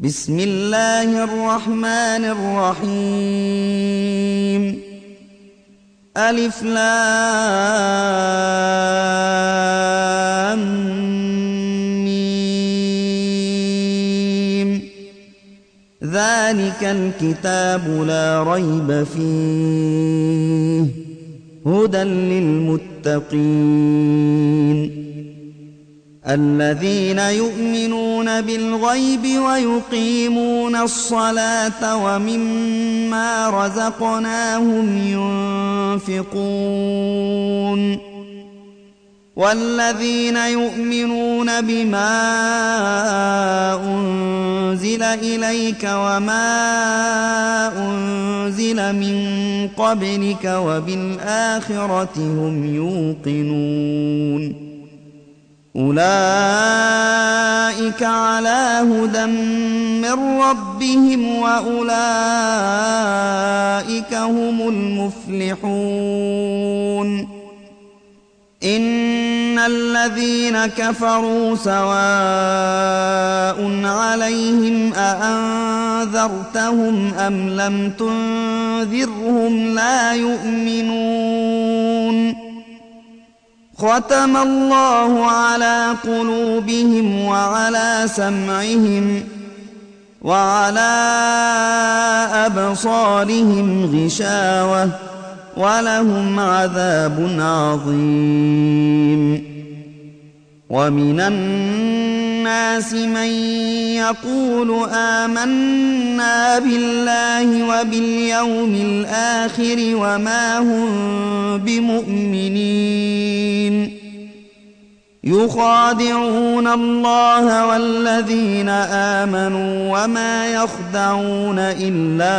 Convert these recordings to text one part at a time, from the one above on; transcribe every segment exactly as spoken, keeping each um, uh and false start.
بسم الله الرحمن الرحيم. ألف لام ميم. ذلك الكتاب لا ريب فيه هدى للمتقين الذين يؤمنون بالغيب ويقيمون الصلاة ومما رزقناهم ينفقون والذين يؤمنون بما أنزل إليك وما أنزل من قبلك وبالآخرة هم يوقنون أولئك على هدى من ربهم وأولئك هم المفلحون. إن الذين كفروا سواء عليهم أأنذرتهم أم لم تنذرهم لا يؤمنون. ختم الله على قلوبهم وعلى سمعهم وعلى أبصارهم غشاوة ولهم عذاب عظيم. ومن الناس من يقول آمنا بالله وباليوم الآخر وما هم بمؤمنين يخادعون الله والذين آمنوا وما يخدعون إلا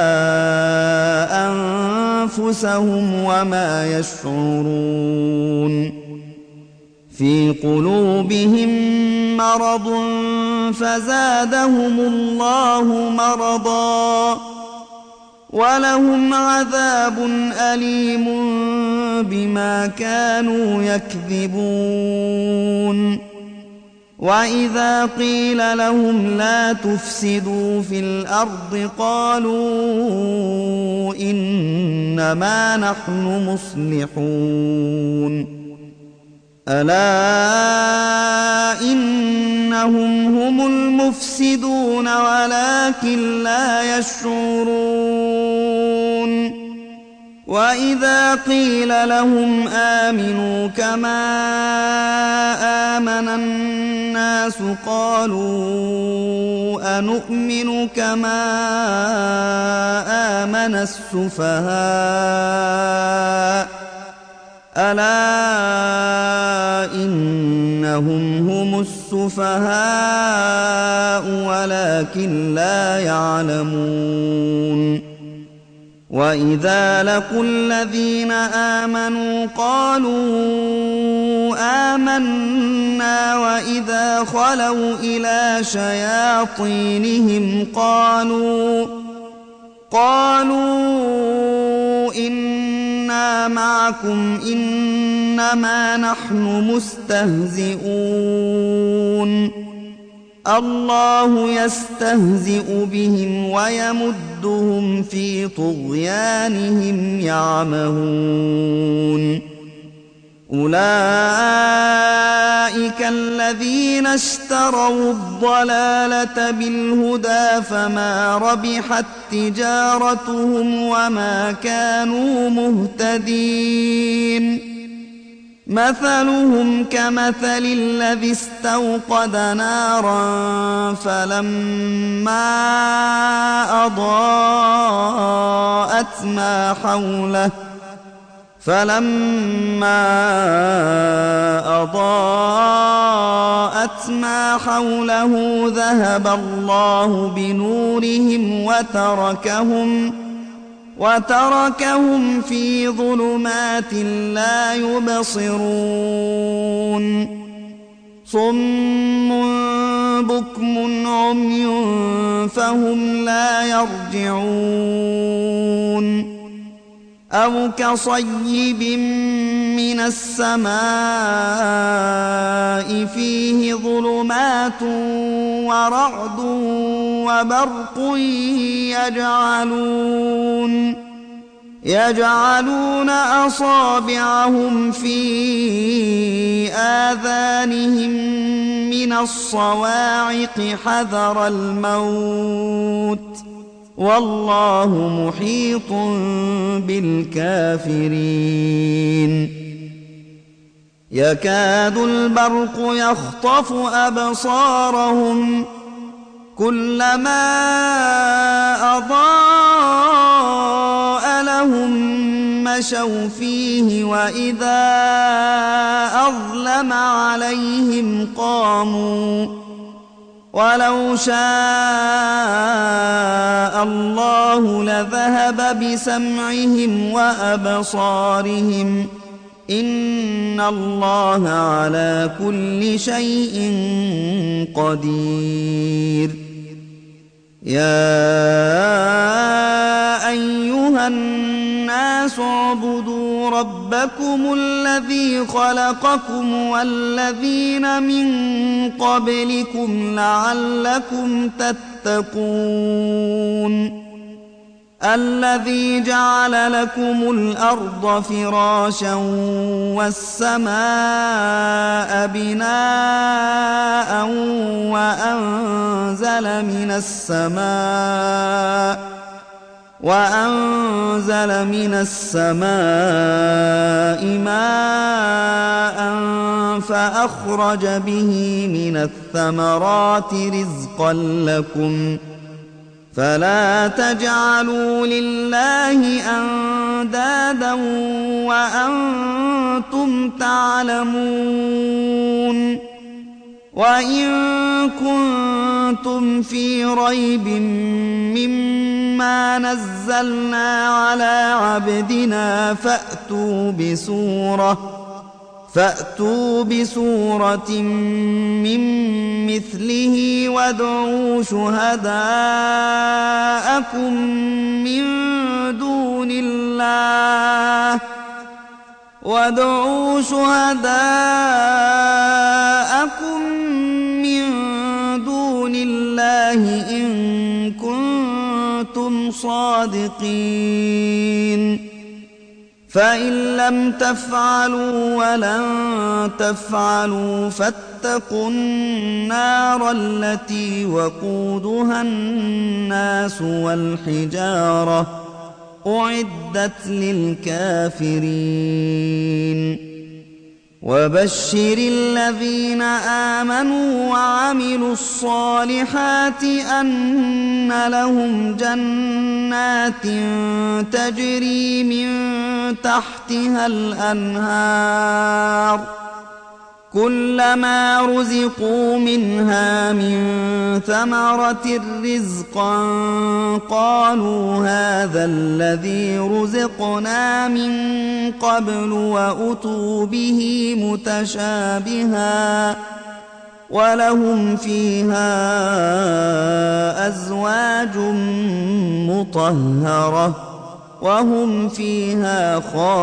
أنفسهم وما يشعرون. في قلوبهم مرض فزادهم الله مرضا ولهم عذاب أليم بما كانوا يكذبون. وإذا قيل لهم لا تفسدوا في الأرض قالوا إنما نحن مصلحون. ألا إنهم هم المفسدون ولكن لا يشعرون. وإذا قيل لهم آمنوا كما آمن الناس قالوا أنؤمن كما آمن السفهاء ألا إنهم هم السفهاء ولكن لا يعلمون. وإذا لقوا الذين آمنوا قالوا آمنا وإذا خلوا إلى شياطينهم قالوا قالوا إنا معكم إنما نحن مستهزئون. الله يستهزئ بهم ويمدهم في طغيانهم يعمهون. أولئك الذين اشتروا الضلالة بالهدى فما ربحت تجارتهم وما كانوا مهتدين. مثلهم كمثل الذي استوقد نارا فلما أضاءت ما حوله فلما أضاءت ما حوله ذهب الله بنورهم وتركهم وتركهم في ظلمات لا يبصرون. صم بكم عمي فهم لا يرجعون. أو كصيب من السماء فيه ظلمات ورعد وبرق يجعلون يجعلون أصابعهم في آذانهم من الصواعق حذر الموت والله محيط بالكافرين يكاد البرق يخطف أبصارهم كلما أضاء لهم مشوا فيه وإذا أظلم عليهم قاموا ولو شاء الله لذهب بسمعهم وأبصارهم إن الله على كل شيء قدير يا أيها الناس اعبدوا ربكم الذي خلقكم والذين من قبلكم لعلكم تتقون الذي جعل لكم الأرض فراشا والسماء بناء وأنزل من السماء وأنزل من السماء ماء فأخرج به من الثمرات رزقا لكم فلا تجعلوا لله أندادا وأنتم تعلمون وإن كنتم في ريب مما نزلنا على عبدنا فأتوا بسورة فأتوا بسورة من مثله وادعوا شهداءكم من دون الله وادعوا شهداءكم من دون الله إن كنتم صادقين فإن لم تفعلوا ولن تفعلوا فاتقوا النار التي وقودها الناس والحجارة أعدت للكافرين وبشر الذين آمنوا وعملوا الصالحات أن لهم جنات تجري من تحتها الأنهار كلما رزقوا منها من ثمرة رزقا قالوا هذا الذي رزقنا من قبل وأتوا به متشابها ولهم فيها أزواج مطهرة وهم فيها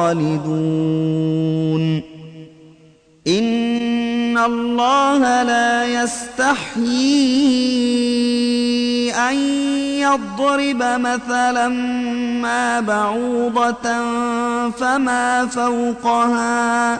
خالدون إن الله لا يستحيي أن يضرب مثلا ما بعوضة فما فوقها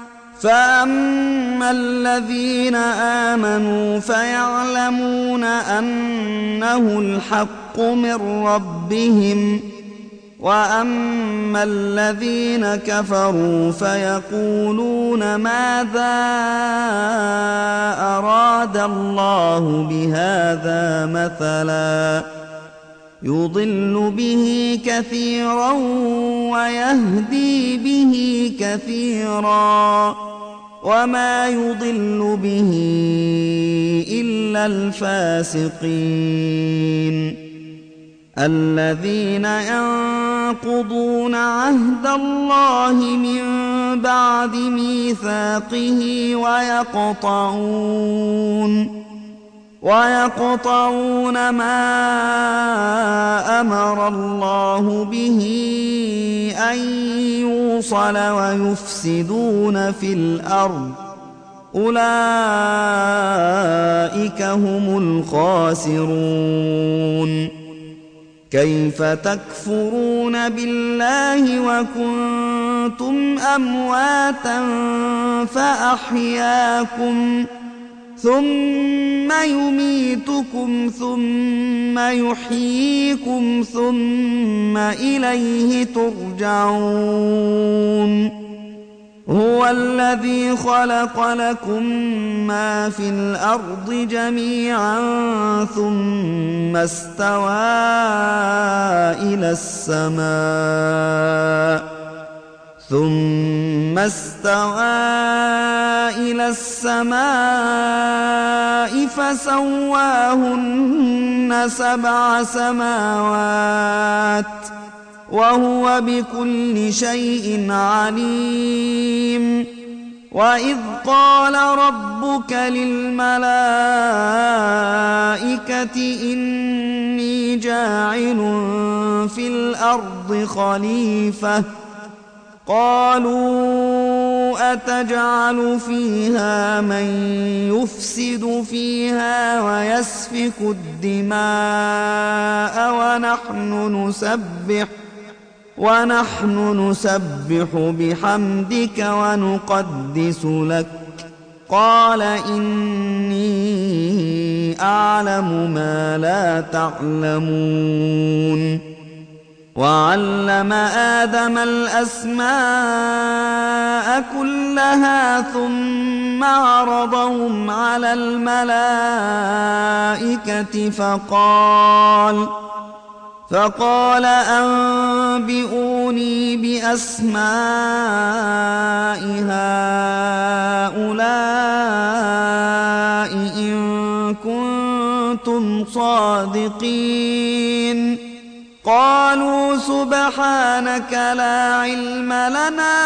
فأما الذين آمنوا فيعلمون أنه الحق من ربهم وأما الذين كفروا فيقولون ماذا أراد الله بهذا مثلا يضل به كثيرا ويهدي به كثيرا وما يضل به إلا الفاسقين الذين ينقضون عهد الله من بعد ميثاقه ويقطعون ويقطعون ما أمر الله به أن يوصل ويفسدون في الأرض أولئك هم الخاسرون. كيف تكفرون بالله وكنتم أمواتا فأحياكم ثم يميتكم ثم يحييكم ثم إليه ترجعون. هو الذي خلق لكم ما في الأرض جميعا ثم استوى إلى السماء ثم استوى إلى السماء فسواهن سبع سماوات وهو بكل شيء عليم. وإذ قال ربك للملائكة إني جاعل في الأرض خليفة قالوا أتجعل فيها من يفسد فيها ويسفك الدماء ونحن نسبح ونحن نسبح بحمدك ونقدس لك قال إني أعلم ما لا تعلمون. وعلم آدم الأسماء كلها ثم عرضهم على الملائكة فقال فقال أنبئوني بأسماء هؤلاء إن كنتم صادقين. قالوا سبحانك لا علم لنا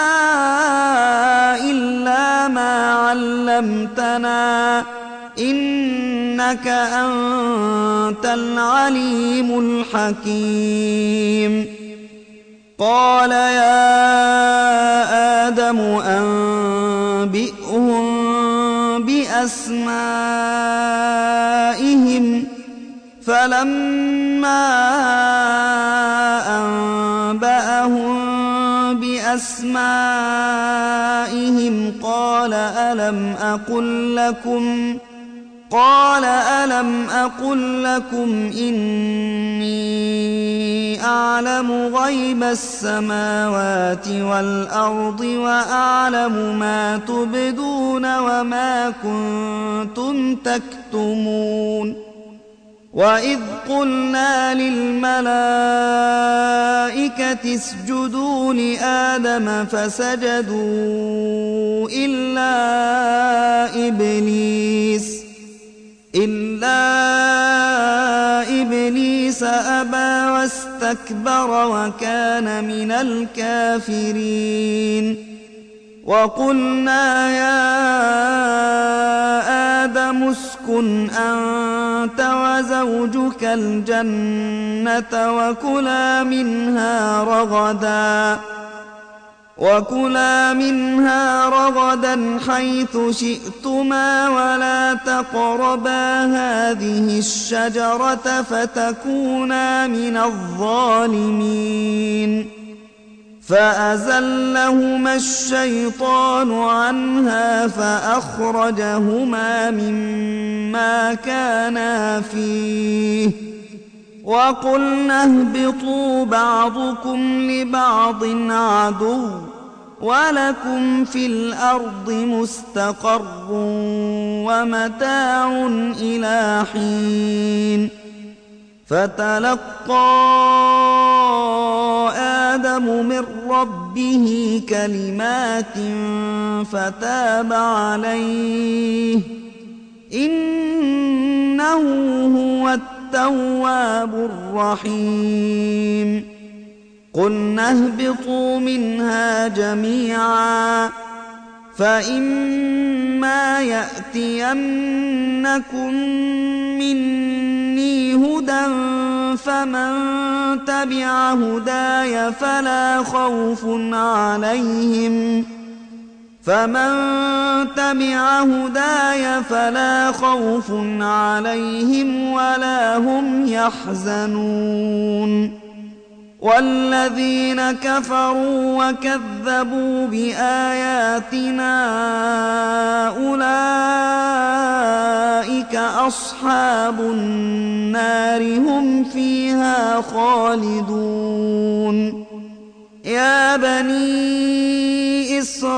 إلا ما علمتنا إنك أنت العليم الحكيم. قال يا آدم أنبئهم بأسمائهم فلما أنبأهم بأسمائهم قال ألم أقل لكم قال ألم أقل لكم إني أعلم غيب السماوات والأرض وأعلم ما تبدون وما كنتم تكتمون. وإذ قلنا للملائكة اسجدوا لآدم فسجدوا إلا إبليس إلا إبليس أبى واستكبر وكان من الكافرين. وقلنا يا آدم اسكن أنت وزوجك الجنة وكلا منها رغدا وكلا منها رغدا حيث شئتما ولا تقربا هذه الشجرة فتكونا من الظالمين. فأزلهما الشيطان عنها فأخرجهما مما كانا فيه وقلنا اهبطوا بعضكم لبعض عدو ولكم في الأرض مستقر ومتاع إلى حين. فتلقى آدم من ربه كلمات فتاب عليه إنه هو التواب الرحيم. قلنا اهبطوا منها جميعا فإما يأتينكم مني هدى فمن تبع هداي فلا خوف عليهم فمن تبع هداي فلا خوف عليهم ولا هم يحزنون والذين كفروا وكذبوا بآياتنا أولئك أصحاب النار هم فيها خالدون يا بني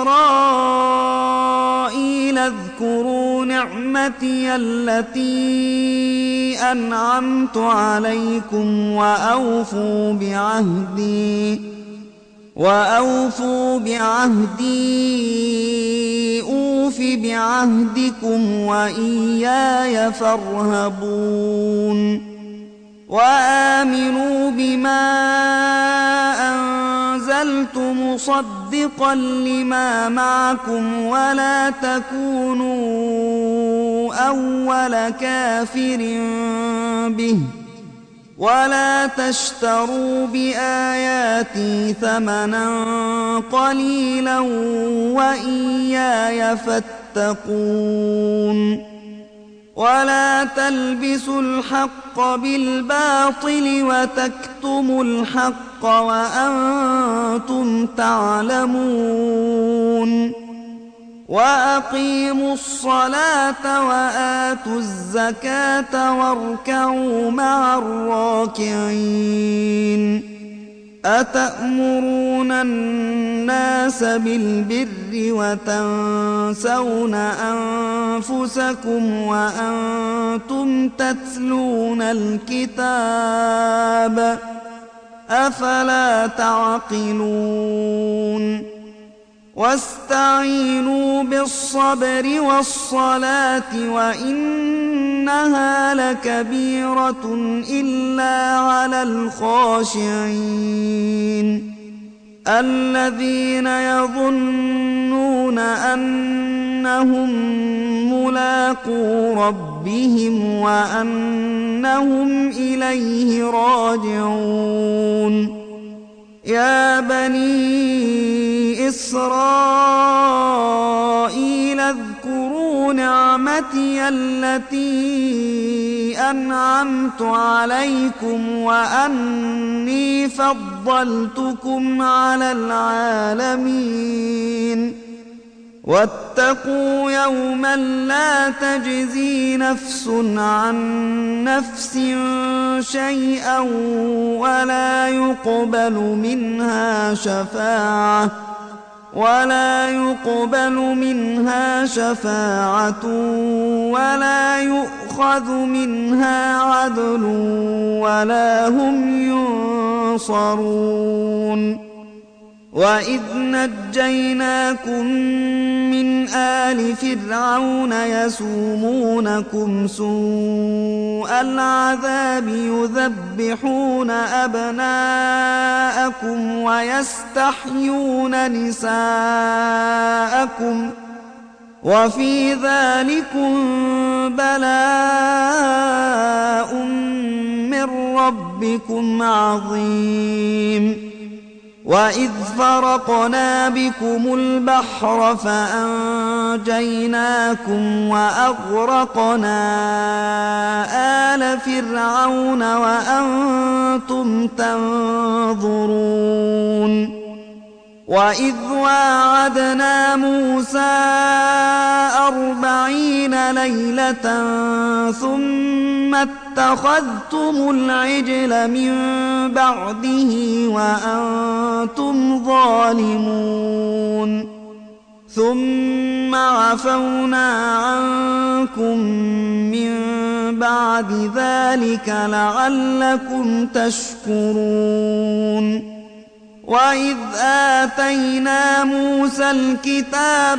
إسرائيل اذكروا نعمتي التي أنعمت عليكم وأوفوا بعهدي وأوفوا بعهدي أوف بعهدكم وإياي فارهبون وآمنوا بما أنزلت مصدقا لما معكم ولا تكونوا أول كافر به ولا تشتروا بآياتي ثمنا قليلا وإياي فاتقون ولا تلبسوا الحق بالباطل وتكتموا الحق وأنتم تعلمون وأقيموا الصلاة وآتوا الزكاة واركعوا مع الراكعين أتأمرون الناس بالبر وتنسون أنفسكم وأنتم تتلون الكتاب أفلا تعقلون واستعينوا بالصبر والصلاة وإنها لكبيرة إلا على الخاشعين الذين يظنون أنهم ملاقو ربهم وأنهم إليه راجعون يا بني إسرائيل اذكروا نعمتي التي أنعمت عليكم وأني فضلتكم على العالمين واتقوا يوما لا تجزي نفس عن نفس شيئا ولا يقبل منها شفاعة ولا يقبل منها شفاعة ولا يؤخذ منها عدل ولا هم ينصرون وإذ نجيناكم من آل فرعون يسومونكم سوء العذاب يذبحون أبناءكم ويستحيون نساءكم وفي ذلكم بلاء من ربكم عظيم وإذ فرقنا بكم البحر فأنجيناكم وأغرقنا آل فرعون وأنتم تنظرون وإذ واعدنا موسى أربعين ليلة ثم اتخذتم العجل من بعده وأنتم ظالمون ثم عفونا عنكم من بعد ذلك لعلكم تشكرون وإذ آتينا موسى الكتاب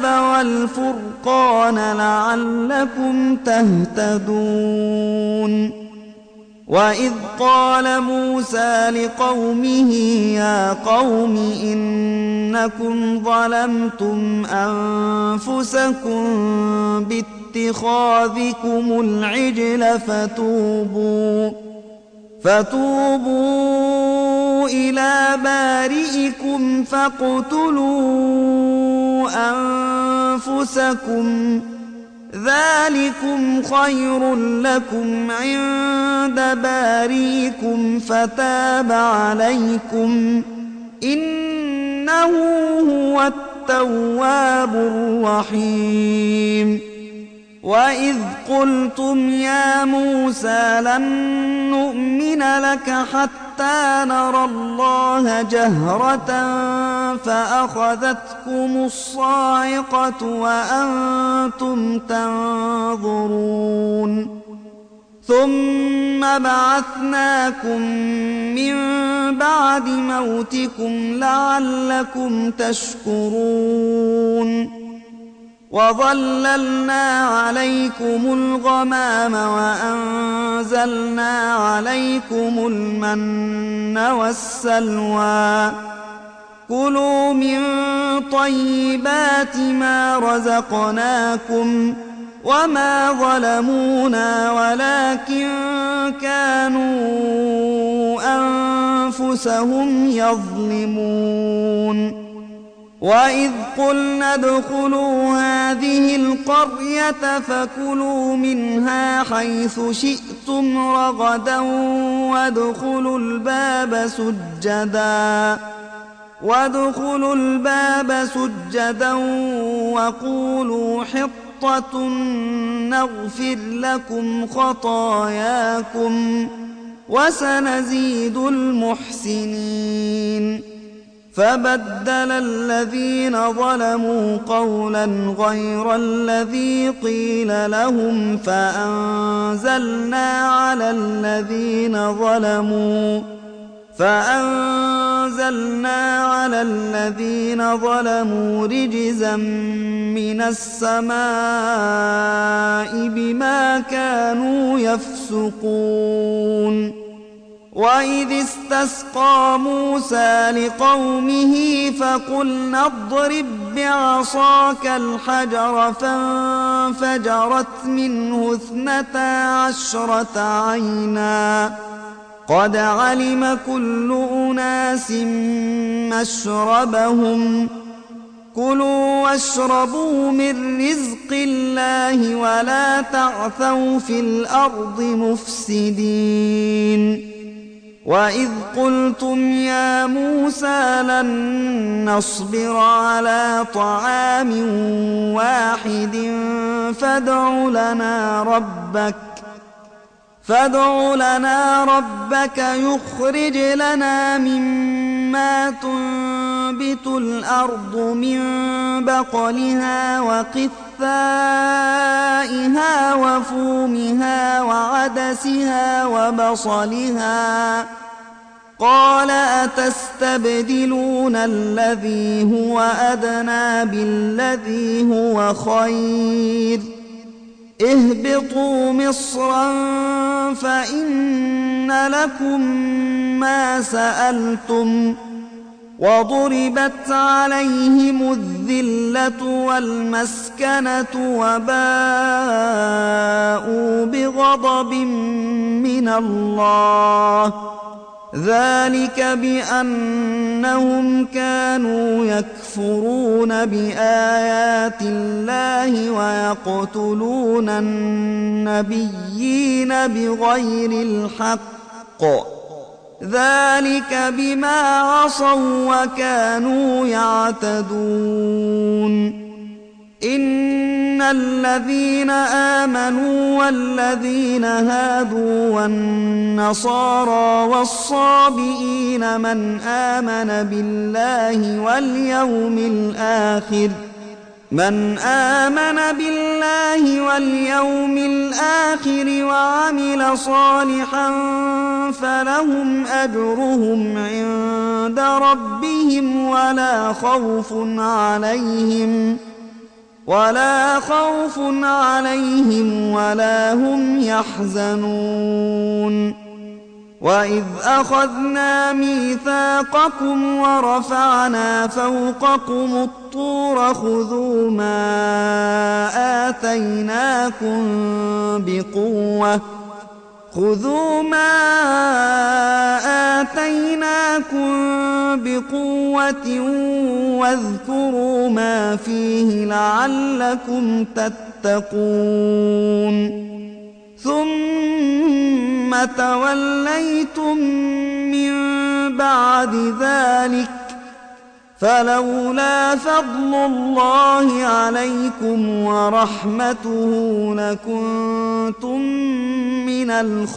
والفرقان لعلكم تهتدون وإذ قال موسى لقومه يا قوم إنكم ظلمتم أنفسكم باتخاذكم العجل فتوبوا فتوبوا إلى بارئكم فاقتلوا أنفسكم ذلكم خير لكم عند بارئكم فتاب عليكم إنه هو التواب الرحيم. وإذ قلتم يا موسى لن نؤمن لك حتى نرى الله جهرة فأخذتكم الصاعقة وأنتم تنظرون ثم بعثناكم من بعد موتكم لعلكم تشكرون وظللنا عليكم الغمام وأنزلنا عليكم المن والسلوى كلوا من طيبات ما رزقناكم وما ظلمونا ولكن كانوا أنفسهم يظلمون. وإذ قلنا ادخلوا هذه القرية فكلوا منها حيث شئتم رغدا وادخلوا الباب سجدا وادخلوا الباب سجدا وقولوا حطة نغفر لكم خطاياكم وسنزيد المحسنين. فبدل الذين ظلموا قولا غير الذي قيل لهم فأنزلنا على الذين ظلموا فأنزلنا على الذين ظلموا رجزا من السماء بما كانوا يفسقون. وإذ استسقى موسى لقومه فقلنا اضرب بعصاك الحجر فانفجرت منه اثنتا عشرة عينا قد علم كل أناس مشربهم كلوا واشربوا من رزق الله ولا تعثوا في الأرض مفسدين. وإذ قلتم يا موسى لن نصبر على طعام واحد فادع لنا ربك فادع لنا ربك يخرج لنا مما تنبت الأرض من بقلها وقثائها وفومها وعدسها وبصلها قال أتستبدلون الذي هو أدنى بالذي هو خير اهبطوا مصرا فإن لكم ما سألتم وضربت عليهم الذلة والمسكنة وباءوا بغضب من الله ذلك بأنهم كانوا يكفرون بآيات الله ويقتلون النبيين بغير الحق ذلك بما عصوا وكانوا يعتدون. إن الذين آمنوا والذين هادوا والنصارى والصابئين من آمن بالله واليوم الآخر من آمن بالله واليوم الآخر وعمل صالحا فلهم أجرهم عند ربهم ولا خوف عليهم ولا خوف عليهم ولا هم يحزنون. وإذ أخذنا ميثاقكم ورفعنا فوقكم الطور خذوا ما آتيناكم بقوة خذوا ما آتيناكم بقوة واذكروا ما فيه لعلكم تتقون ثم توليتم من بعد ذلك فلولا فضل الله عليكم ورحمته لكنتم من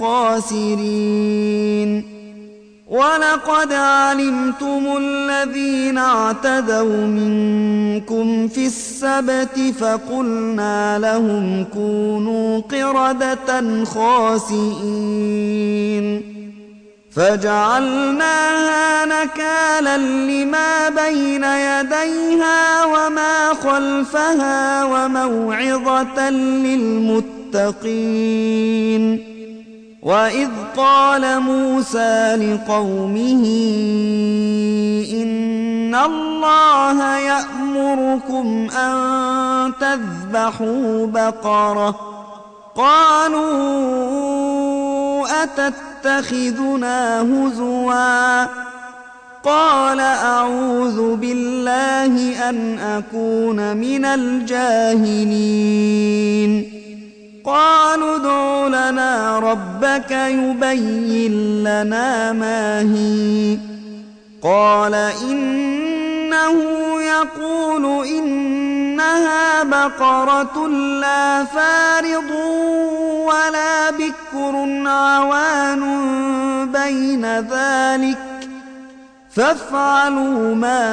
الخاسرين ولقد علمتم الذين اعتدوا منكم في السبت فقلنا لهم كونوا قردة خاسئين فجعلناها نكالا لما بين يديها وما خلفها وموعظة للمتقين وإذ قال موسى لقومه إن الله يأمركم أن تذبحوا بقرة قالوا أتتخذنا هزوا قال أعوذ بالله أن أكون من الجاهلين قالوا ادع لنا ربك يبين لنا ما هي قال إنه يقول إنها بقرة لا فارض ولا بكر عوان بين ذلك فافعلوا ما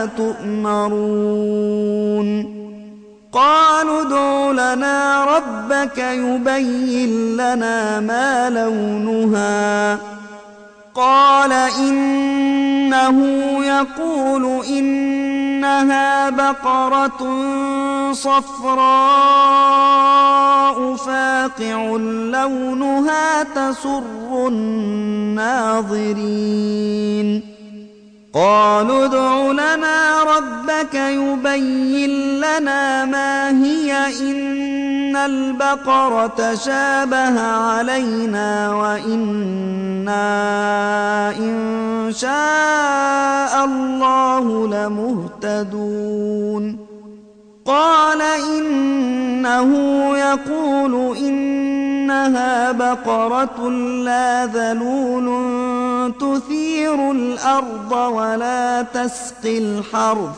تؤمرون قالوا ادع لنا ربك يبين لنا ما لونها قال إنه يقول إنها بقرة صفراء فاقع لونها تسر الناظرين قالوا ادع لنا ربك يبين لنا ما هي إن البقرة شابه علينا وإنا إن شاء الله لمهتدون قال إنه يقول إنها بقرة لا ذلول تثير الأرض ولا تسقي الحرث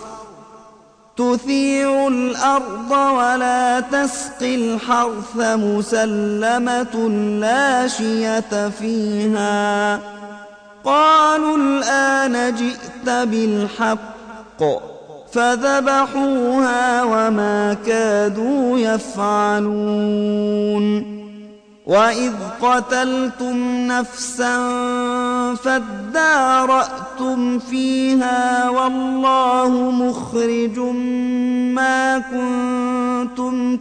تثير الأرض ولا تسقي الحرث مسلمة لا شية فيها قالوا الآن جئت بالحق فذبحوها وما كادوا يفعلون وإذ قتلتم نفسا فادارأتم فيها والله مخرج ما كنتم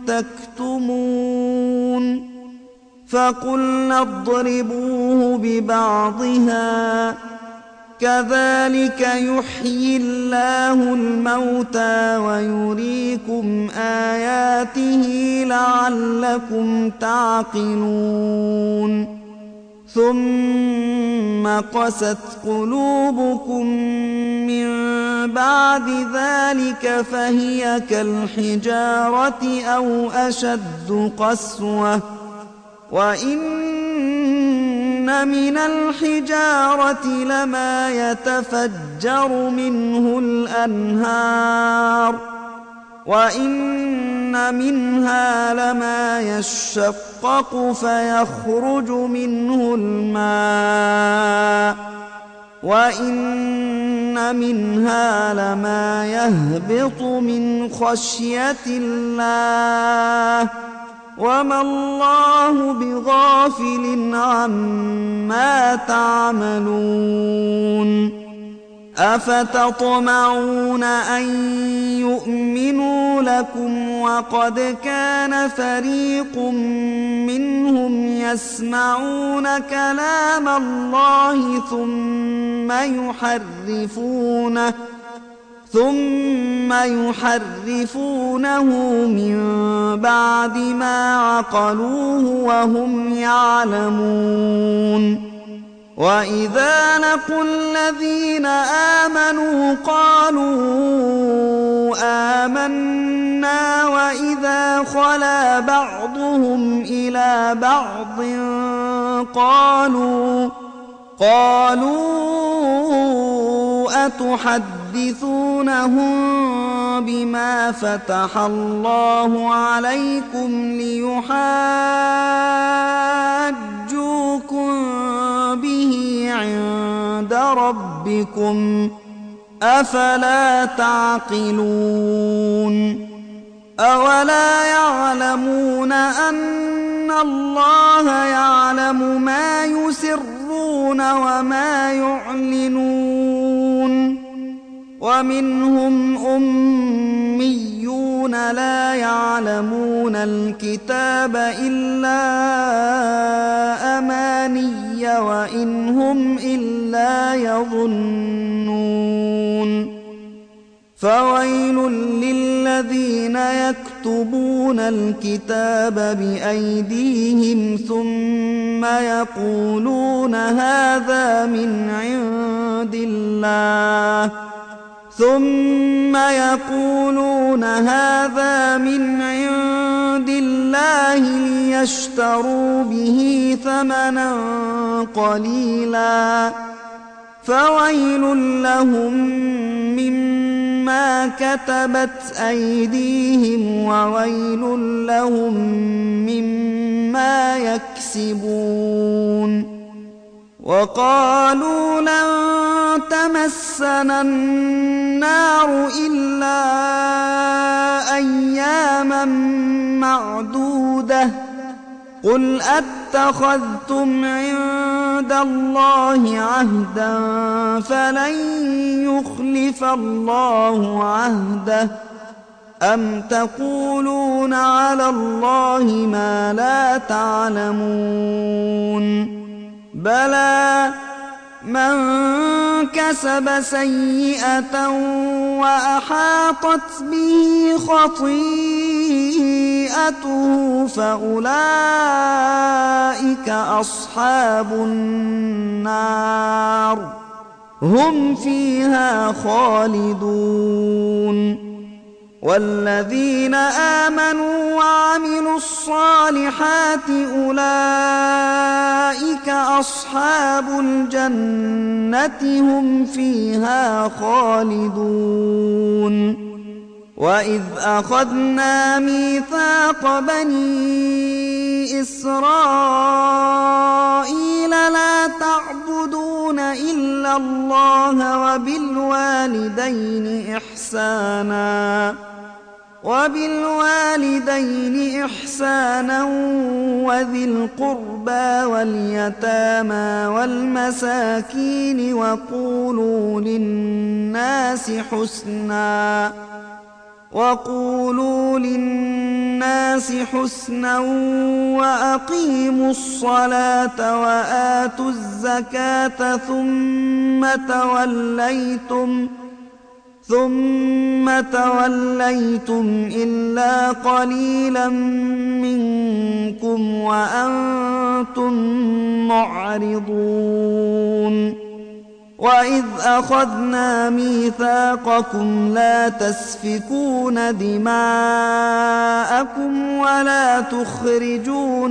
تكتمون فقلنا اضربوه ببعضها كذلك يحيي الله الموتى ويريكم آياته لعلكم تعقلون ثم قست قلوبكم من بعد ذلك فهي كالحجارة أو أشد قسوة وإن من الحجارة لما يتفجر منه الأنهار وإن منها لما يشقق فيخرج منه الماء وإن منها لما يهبط من خشية الله وما الله بغافل عما تعملون أفتطمعون أن يؤمنوا لكم وقد كان فريق منهم يسمعون كلام الله ثم يحرفونه ثم يحرفونه من بعد ما عقلوه وهم يعلمون. وإذا لقوا الذين آمنوا قالوا آمنا وإذا خلا بعضهم إلى بعض قالوا قالوا أتحدثونهم بما فتح الله عليكم ليحاجوكم به عند ربكم أفلا تعقلون. أولا يعلمون أن الله يعلم ما يسرون وما يعلنون. ومنهم أميون لا يعلمون الكتاب إلا أماني وإن هم إلا يظنون. فويل للذين يكتبون الكتاب بأيديهم ثم يقولون هذا من عند الله ثم يقولون هذا من عند الله ليشتروا به ثمنا قليلا فويل لهم مما كتبت أيديهم وويل لهم مما يكسبون. وقالوا لن تمسنا النار إلا أياما معدودة قل أتخذتم عند الله عهدا فلن يخلف الله عهده أم تقولون على الله ما لا تعلمون. بلى من كسب سيئة وأحاطت به خطيئته فأولئك أصحاب النار هم فيها خالدون. والذين آمنوا وعملوا الصالحات أولئك أصحاب الجنة هم فيها خالدون. وإذ أخذنا ميثاق بني إسرائيل لا تعبدون إلا الله وبالوالدين إحسانا وبالوالدين إحسانا وذي القربى واليتامى والمساكين وقولوا للناس حسنا وقولوا للناس حسنا وأقيموا الصلاة وآتوا الزكاة ثم توليتم ثم توليتم إلا قليلا منكم وأنتم معرضون. وإذ أخذنا ميثاقكم لا تسفكون دماءكم ولا تخرجون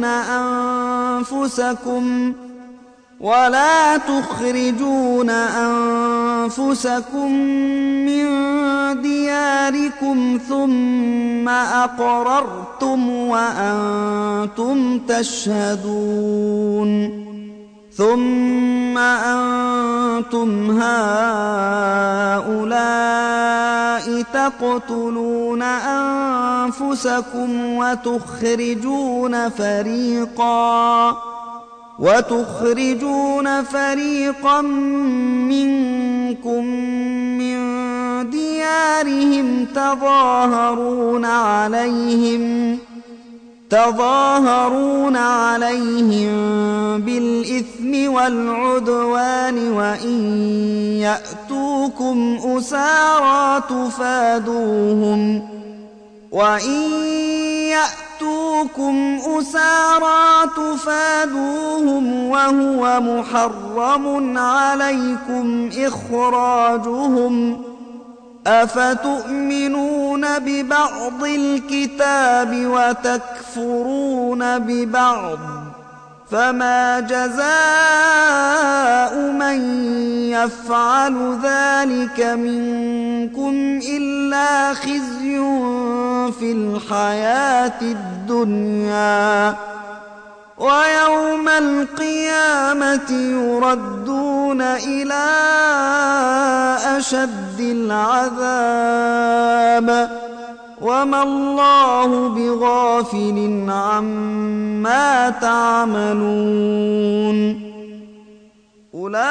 أنفسكم ولا تخرجون أنفسكم من دياركم ثم أقررتم وأنتم تشهدون. ثم أنتم هؤلاء تقتلون أنفسكم وتخرجون فريقا وتخرجون فريقا منكم منكم من ديارهم تظاهرون عليهم تظاهرون عليهم بالإثم والعدوان وإن يأتوكم أسارى تفادوهم وإن يأتوكم أسارى تفادوهم وهو محرم عليكم إخراجهم أفتؤمنون ببعض الكتاب وتكفرون ببعض فما جزاء من يفعل ذلك منكم إلا خزي في الحياة الدنيا ويوم القيامة يردون إلى أشد العذاب وما الله بغافل عما تعملون أولئك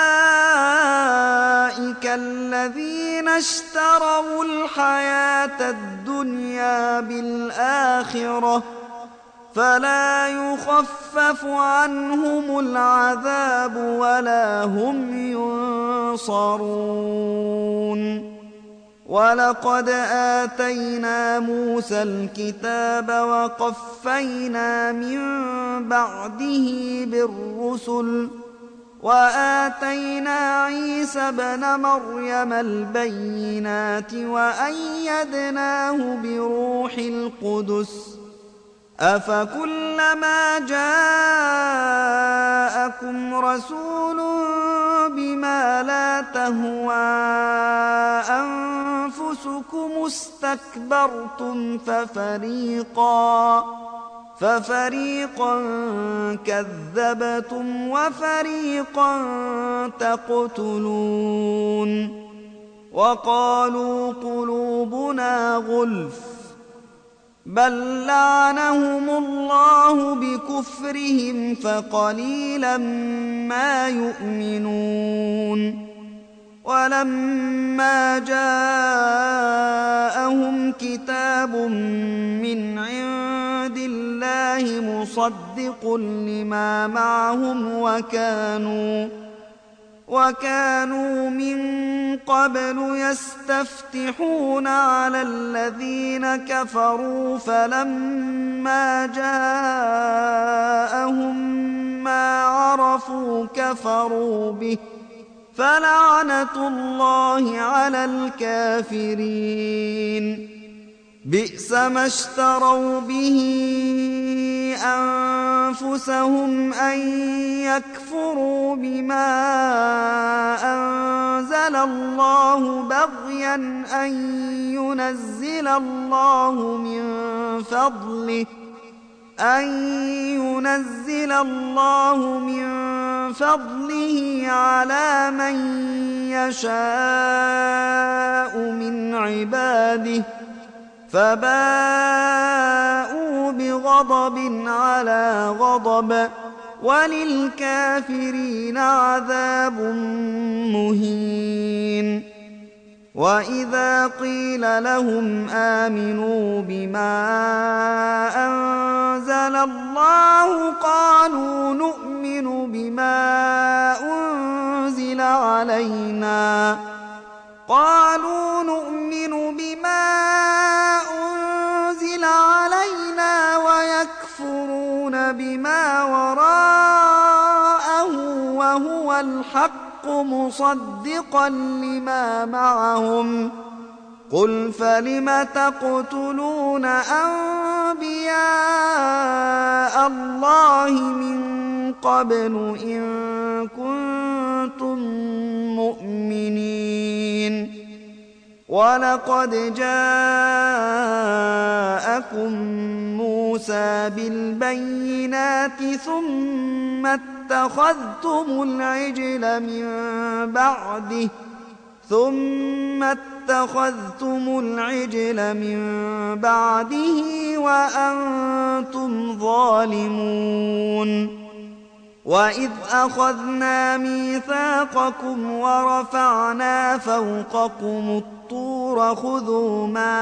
الذين اشتروا الحياة الدنيا بالآخرة فلا يخفف عنهم العذاب ولا هم ينصرون ولقد آتينا موسى الكتاب وقفينا من بعده بالرسل وآتينا عيسى ابن مريم البينات وأيدناه بروح القدس أفكلما جاءكم رسول بما لا تهوى أنفسكم استكبرتم ففريقا ففريقا كذبتم وفريقا تقتلون وقالوا قلوبنا غلف بل لعنهم الله بكفرهم فقليلا ما يؤمنون ولما جاءهم كتاب من عند الله مصدق لما معهم وكانوا وكانوا من قبل يستفتحون على الذين كفروا فلما جاءهم ما عرفوا كفروا به فلعنة الله على الكافرين بئس ما اشتروا به أنفسهم أن يكفروا بما أنزل الله بغيا أن ينزل الله من فضله أن ينزل الله من فضله على من يشاء من عباده فباءوا بغضب على غضب وللكافرين عذاب مهين وإذا قيل لهم آمنوا بما أنزل الله قالوا نؤمن بما أنزل علينا قالوا نؤمن بما أنزل علينا ويكفرون بما وراءه وهو الحق مصدقا لما معهم قل فلم تقتلون أنبياء الله من قبل إن كنتم مؤمنين ولقد جاءكم موسى بالبينات ثم اتخذتم العجل من بعده ثم اتخذتم العجل من بعده وأنتم ظالمون وإذ أخذنا ميثاقكم ورفعنا فوقكم الطور خذوا ما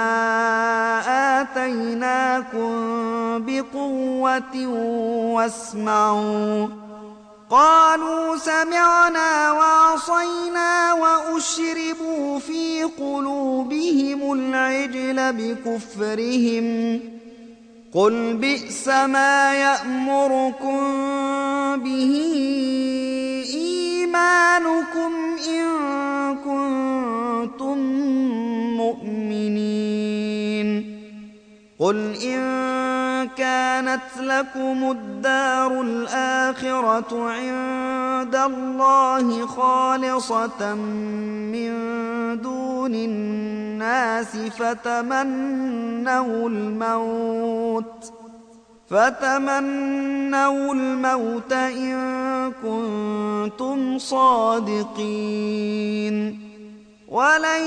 آتيناكم بقوة واسمعوا قالوا سمعنا وعصينا وأشربوا في قلوبهم العجل بكفرهم قل بئس ما يأمركم به إيمانكم إن كنتم مؤمنين قل إن كانت لكم الدار الآخرة عند الله خالصة من دون الناس فتمنوا الموت فتمنوا الموت إن كنتم صادقين ولن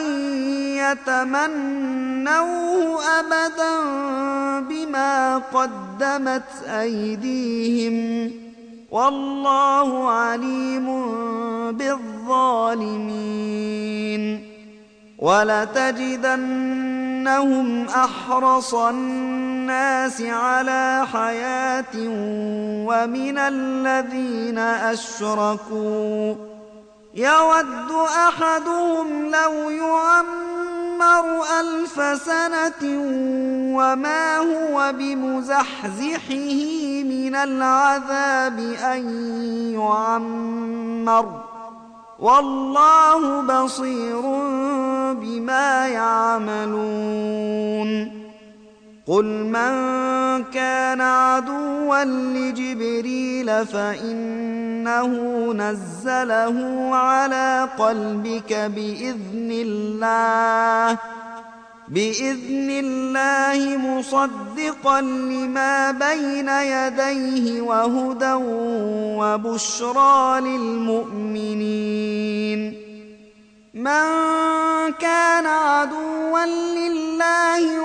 يتمنوه أبدا بما قدمت أيديهم والله عليم بالظالمين ولتجدنهم أحرص الناس على حياة ومن الذين أشركوا يود أحدهم لو يعمر ألف سنة وما هو بمزحزحه من العذاب أن يعمر والله بصير بما يعملون قل من كان عدوا لجبريل فإنه نزله على قلبك بإذن الله بإذن الله مصدقا لما بين يديه وهدى وبشرى للمؤمنين من كان عدوا لله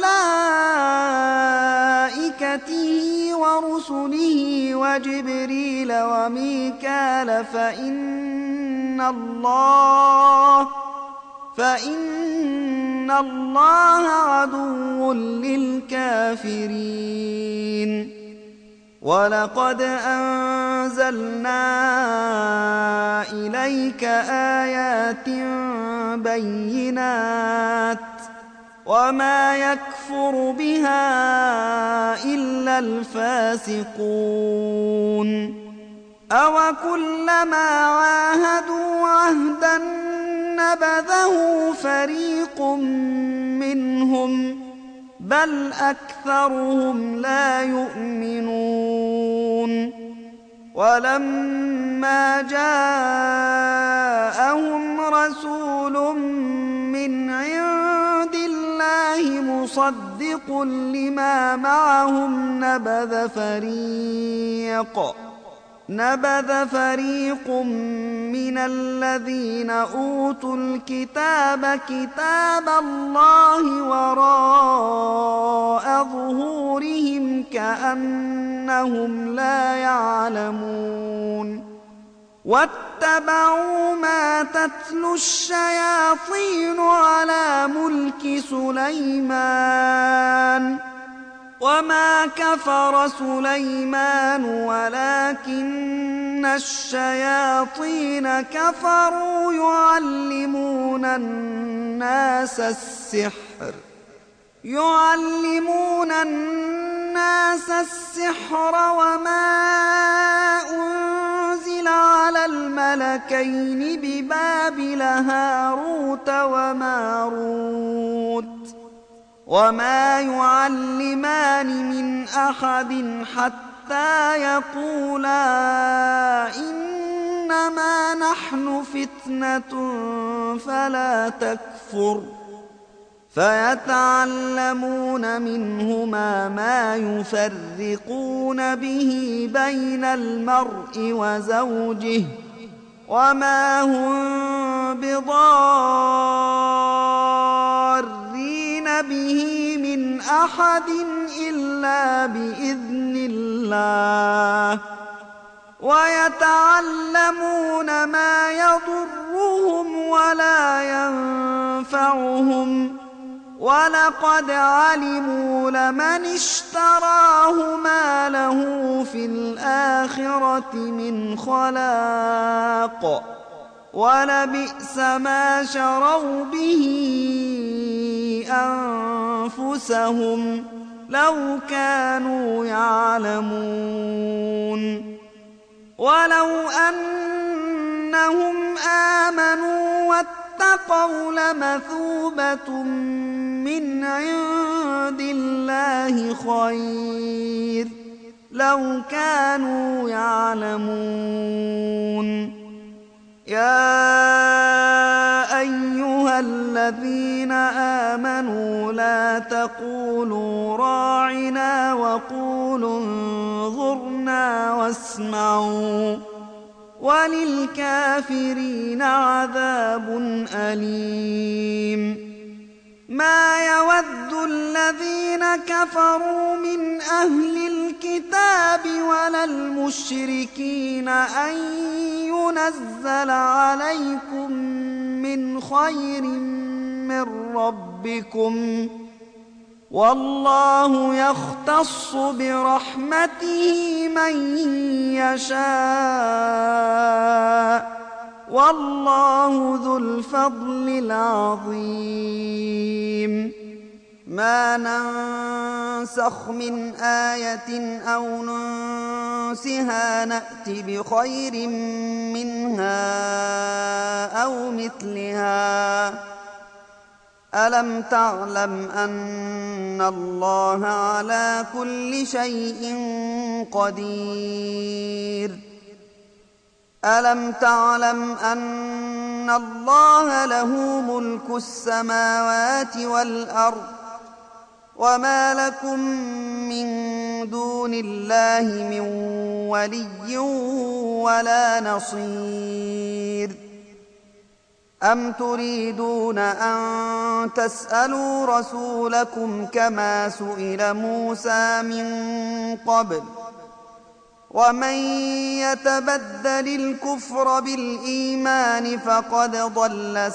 وملائكته ورسله وجبريل وميكال فإن الله فإن الله عدو للكافرين ولقد أنزلنا إليك آيات بينات وما يكفر بها إلا الفاسقون أوكلما عاهدوا عهدا نبذه فريق منهم بل أكثرهم لا يؤمنون ولما جاءهم رسول من عند الله مصدق لما معهم نبذ فريق نبذ فريق من الذين أوتوا الكتاب كتاب الله وراء ظهورهم كأنهم لا يعلمون واتبعوا ما تتلو الشياطين على ملك سليمان وما كفر سليمان ولكن الشياطين كفروا يعلمون الناس السحر يعلمون الناس السحر وما أنزل على الملكين ببابل هاروت وماروت وما يعلمان من أحد حتى يقولا إنما نحن فتنة فلا تكفر فيتعلمون منهما ما يفرقون به بين المرء وزوجه وما هم بضارين به من أحد إلا بإذن الله ويتعلمون ما يضرهم ولا ينفعهم ولقد علموا لمن اشتراه ما له في الآخرة من خلاق ولبئس ما شروا به أنفسهم لو كانوا يعلمون ولو أنهم آمنوا واتقوا لمثوبة من عند الله خير لو كانوا يعلمون يا أيها الذين آمنوا لا تقولوا راعنا وقولوا انظرنا واسمعوا وللكافرين عذاب أليم ما يود الذين كفروا من أهل الكتاب ولا المشركين أن ينزل عليكم من خير من ربكم والله يختص برحمته من يشاء والله ذو الفضل العظيم ما ننسخ من آية أو ننسها نأت بخير منها أو مثلها ألم تعلم أن الله على كل شيء قدير ألم تعلم أن الله له ملك السماوات والأرض وما لكم من دون الله من ولي ولا نصير أم تريدون أن تسألوا رسولكم كما سئل موسى من قبل ومن يتبدل الكفر بالإيمان فقد ضل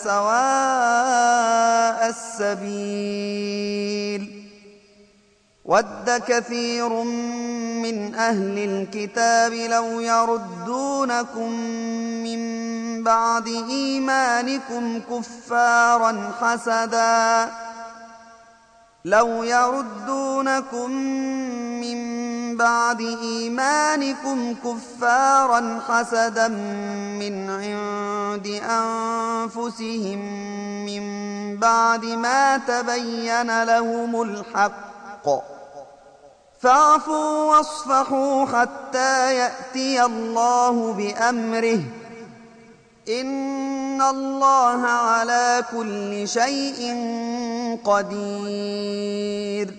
سواء السبيل ود كثير من أهل الكتاب لو يردونكم من بعد إيمانكم كفارا حسدا لو يردونكم من بعد إيمانكم كفارا حسدا من عند أنفسهم من بعد ما تبين لهم الحق فاعفوا واصفحوا حتى يأتي الله بأمره إن الله على كل شيء قدير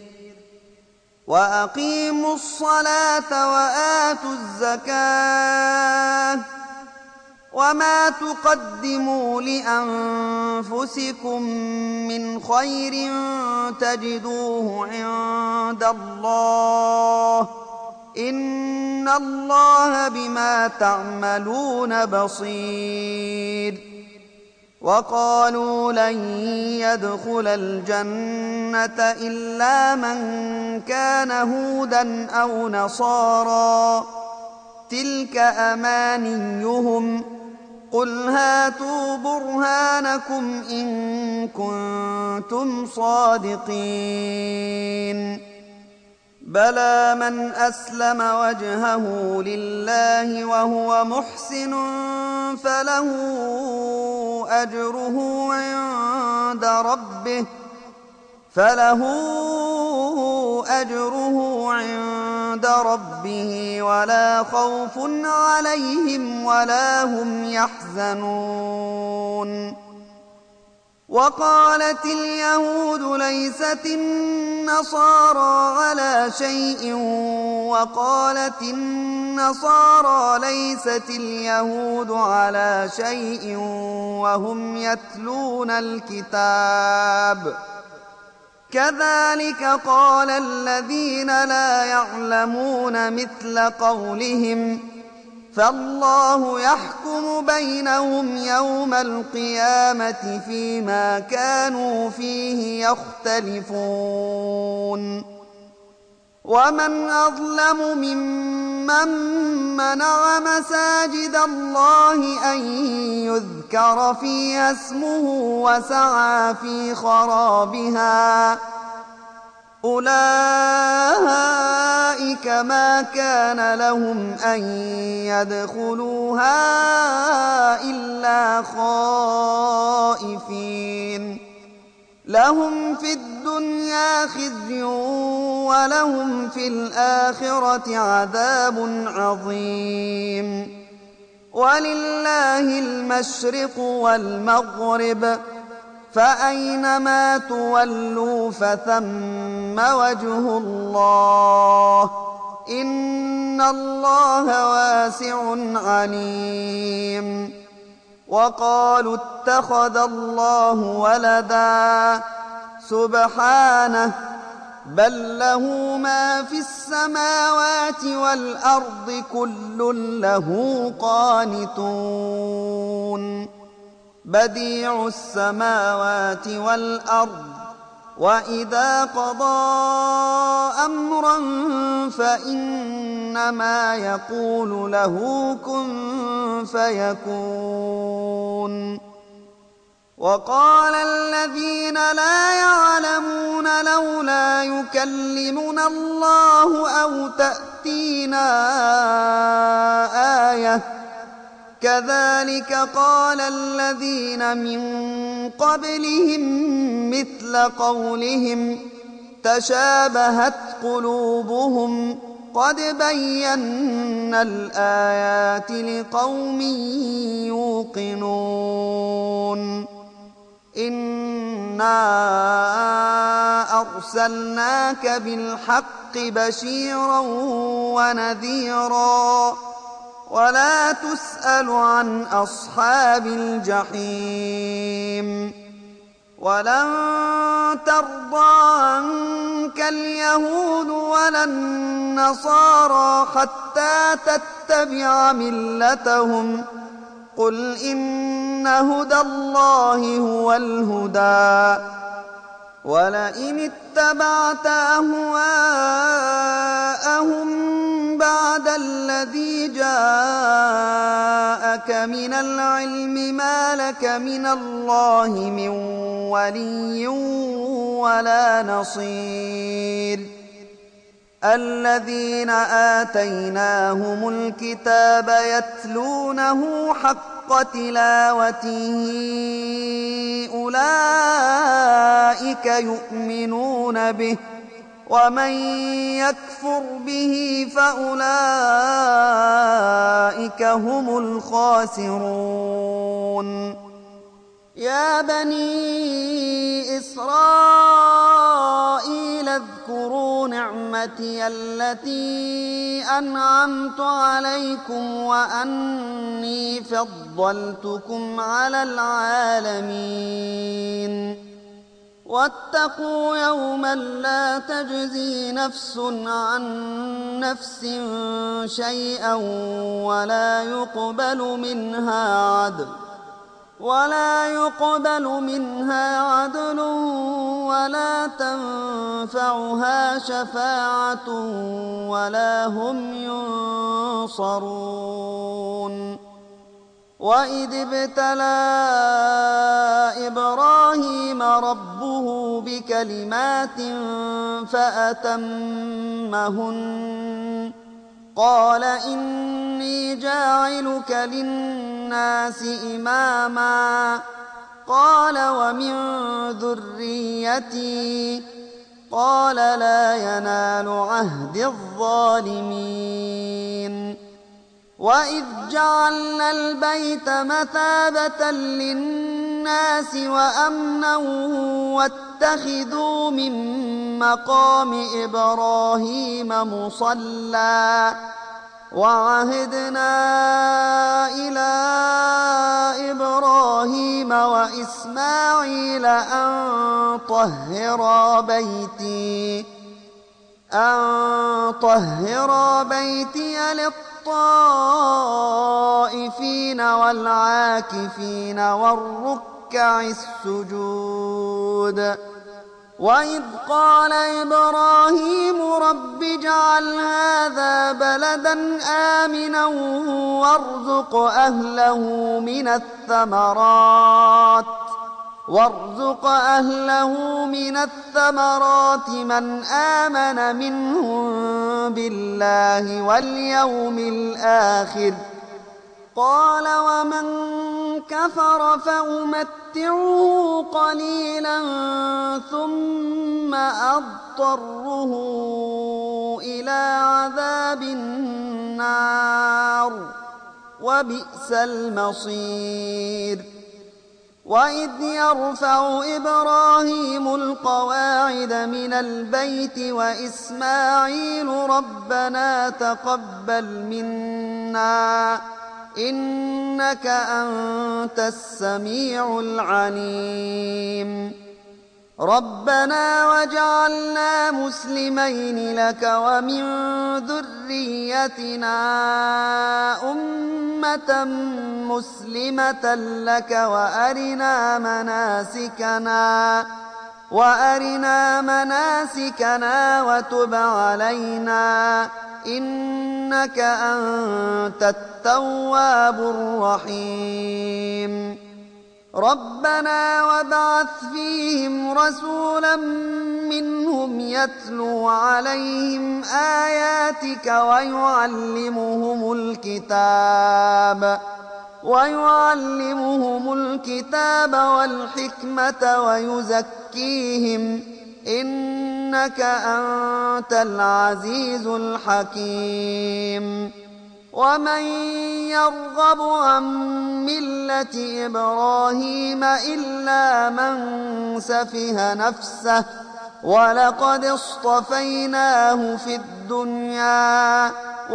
وأقيموا الصلاة وآتوا الزكاة وما تقدموا لأنفسكم من خير تجدوه عند الله إن الله بما تعملون بصير وقالوا لن يدخل الجنة إلا من كان هودا أو نصارى تلك أمانيهم قل هاتوا برهانكم إن كنتم صادقين بلى من أسلم وجهه لله وهو محسن فله أجره عند ربه فله أجره عند ربه ولا خوف عليهم ولا هم يحزنون وقالت اليهود ليست النصارى على شيء وقالت النصارى ليست اليهود على شيء وهم يتلون الكتاب كذلك قال الذين لا يعلمون مثل قولهم فالله يحكم بينهم يوم القيامة فيما كانوا فيه يختلفون ومن أظلم ممن منع مساجد الله أن يذكر فيها اسمه وسعى في خرابها أولئك ما كان لهم أن يدخلوها إلا خائفين لهم في الدنيا خزي ولهم في الآخرة عذاب عظيم ولله المشرق والمغرب فأينما تولوا فثم وجه الله إن الله واسع عليم وقالوا اتخذ الله ولدا سبحانه بل له ما في السماوات والأرض كل له قانتون بديع السماوات والأرض وإذا قضى أمرا فإنما يقول له كن فيكون وقال الذين لا يعلمون لولا يكلمنا الله أو تأتينا آية كذلك قال الذين من قبلهم مثل قولهم تشابهت قلوبهم قد بينا الآيات لقوم يوقنون إنا أرسلناك بالحق بشيرا ونذيرا ولا تسأل عن أصحاب الجحيم ولن ترضى عنك اليهود ولا النصارى حتى تتبع ملتهم قل إن هدى الله هو الهدى ولئن اتبعت أهواءهم بعد الذي جاءك من العلم ما لك من الله من ولي ولا نصير الذين آتيناهم الكتاب يتلونه حق تلاوته أولئك يؤمنون به ومن يكفر به فأولئك هم الخاسرون يا بني إسرائيل اذكروا نعمتي التي أنعمت عليكم وأني فضلتكم على العالمين واتقوا يوما لا تجزي نفس عن نفس شيئا ولا يقبل منها عدل ولا يقبل منها عدل ولا تنفعها شفاعة ولا هم ينصرون وإذ ابتلى إبراهيم ربه بكلمات فأتمهن قال إني جاعلك للناس إماما قال ومن ذريتي قال لا ينال عهد الظالمين وإذ جعلنا البيت مثابة للناس وأمنا واتخذوا من مقام إبراهيم مصلى وعهدنا إلى إبراهيم وإسماعيل أن طهرا بيتي أن طهرا بيتي للطهر للطائفين والعاكفين والركع السجود. وإذ قال إبراهيم رب اجعل هذا بلدا آمنا وارزق أهله من الثمرات وارزق أهله من الثمرات من آمن منهم بالله واليوم الآخر. قال ومن كفر فأمتعه قليلا ثم أضطره إلى عذاب النار وبئس المصير. وإذ يرفع إبراهيم القواعد من البيت وإسماعيل ربنا تقبل منا إنك أنت السميع العليم. ربنا واجعلنا مسلمين لك ومن ذريتنا أمة مسلمة لك وأرنا مناسكنا وأرنا مناسكنا وتب علينا إنك أنت التواب الرحيم. ربنا وابعث فيهم رسولا منهم يتلو عليهم آياتك ويعلمهم الكتاب ويعلمهم الكتاب والحكمة ويزكيهم إنك أنت العزيز الحكيم. ومن يرغب عن ملة إبراهيم إلا من سفه نفسه ولقد اصطفيناه في الدنيا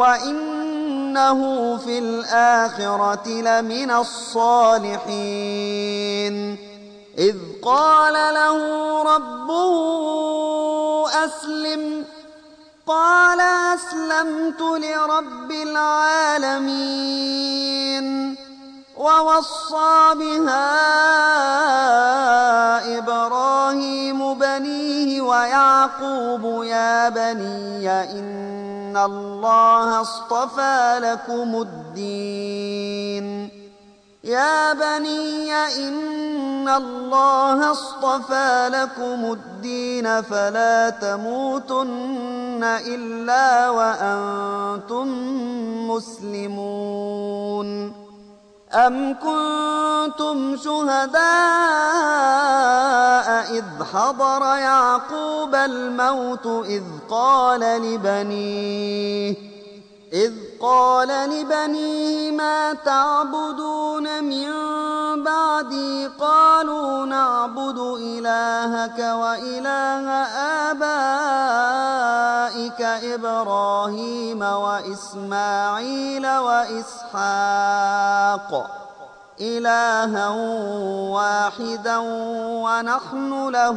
وإنه في الآخرة لمن الصالحين. إذ قال له ربه أسلم قال أسلمت لرب العالمين. ووصى بها إبراهيم بنيه ويعقوب يا بني إن الله اصطفى لكم الدين يا بني إن الله اصطفى لكم الدين فلا تموتن إلا وأنتم مسلمون. أم كنتم شهداء إذ حضر يعقوب الموت إذ قال لبنيه إذ قال لبنيه ما تعبدون من بعدي قالوا نعبد إلهك وإله آبائك إبراهيم وإسماعيل وإسحاق إلها واحدا ونحن له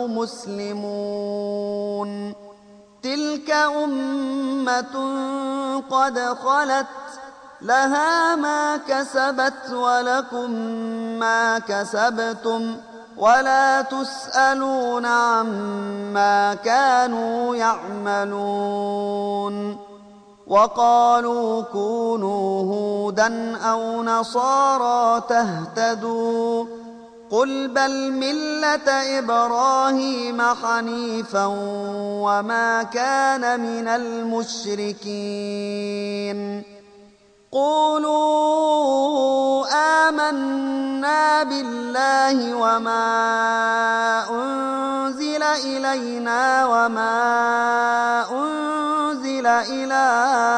مسلمون. تلك أمة قد خلت لها ما كسبت ولكم ما كسبتم ولا تسألون عما كانوا يعملون. وقالوا كونوا هودا أو نصارى تهتدوا قل بل ملة إبراهيم حنيفا وما كان من المشركين. قولوا آمنا بالله وما أنزل إلينا وما أنزل إلى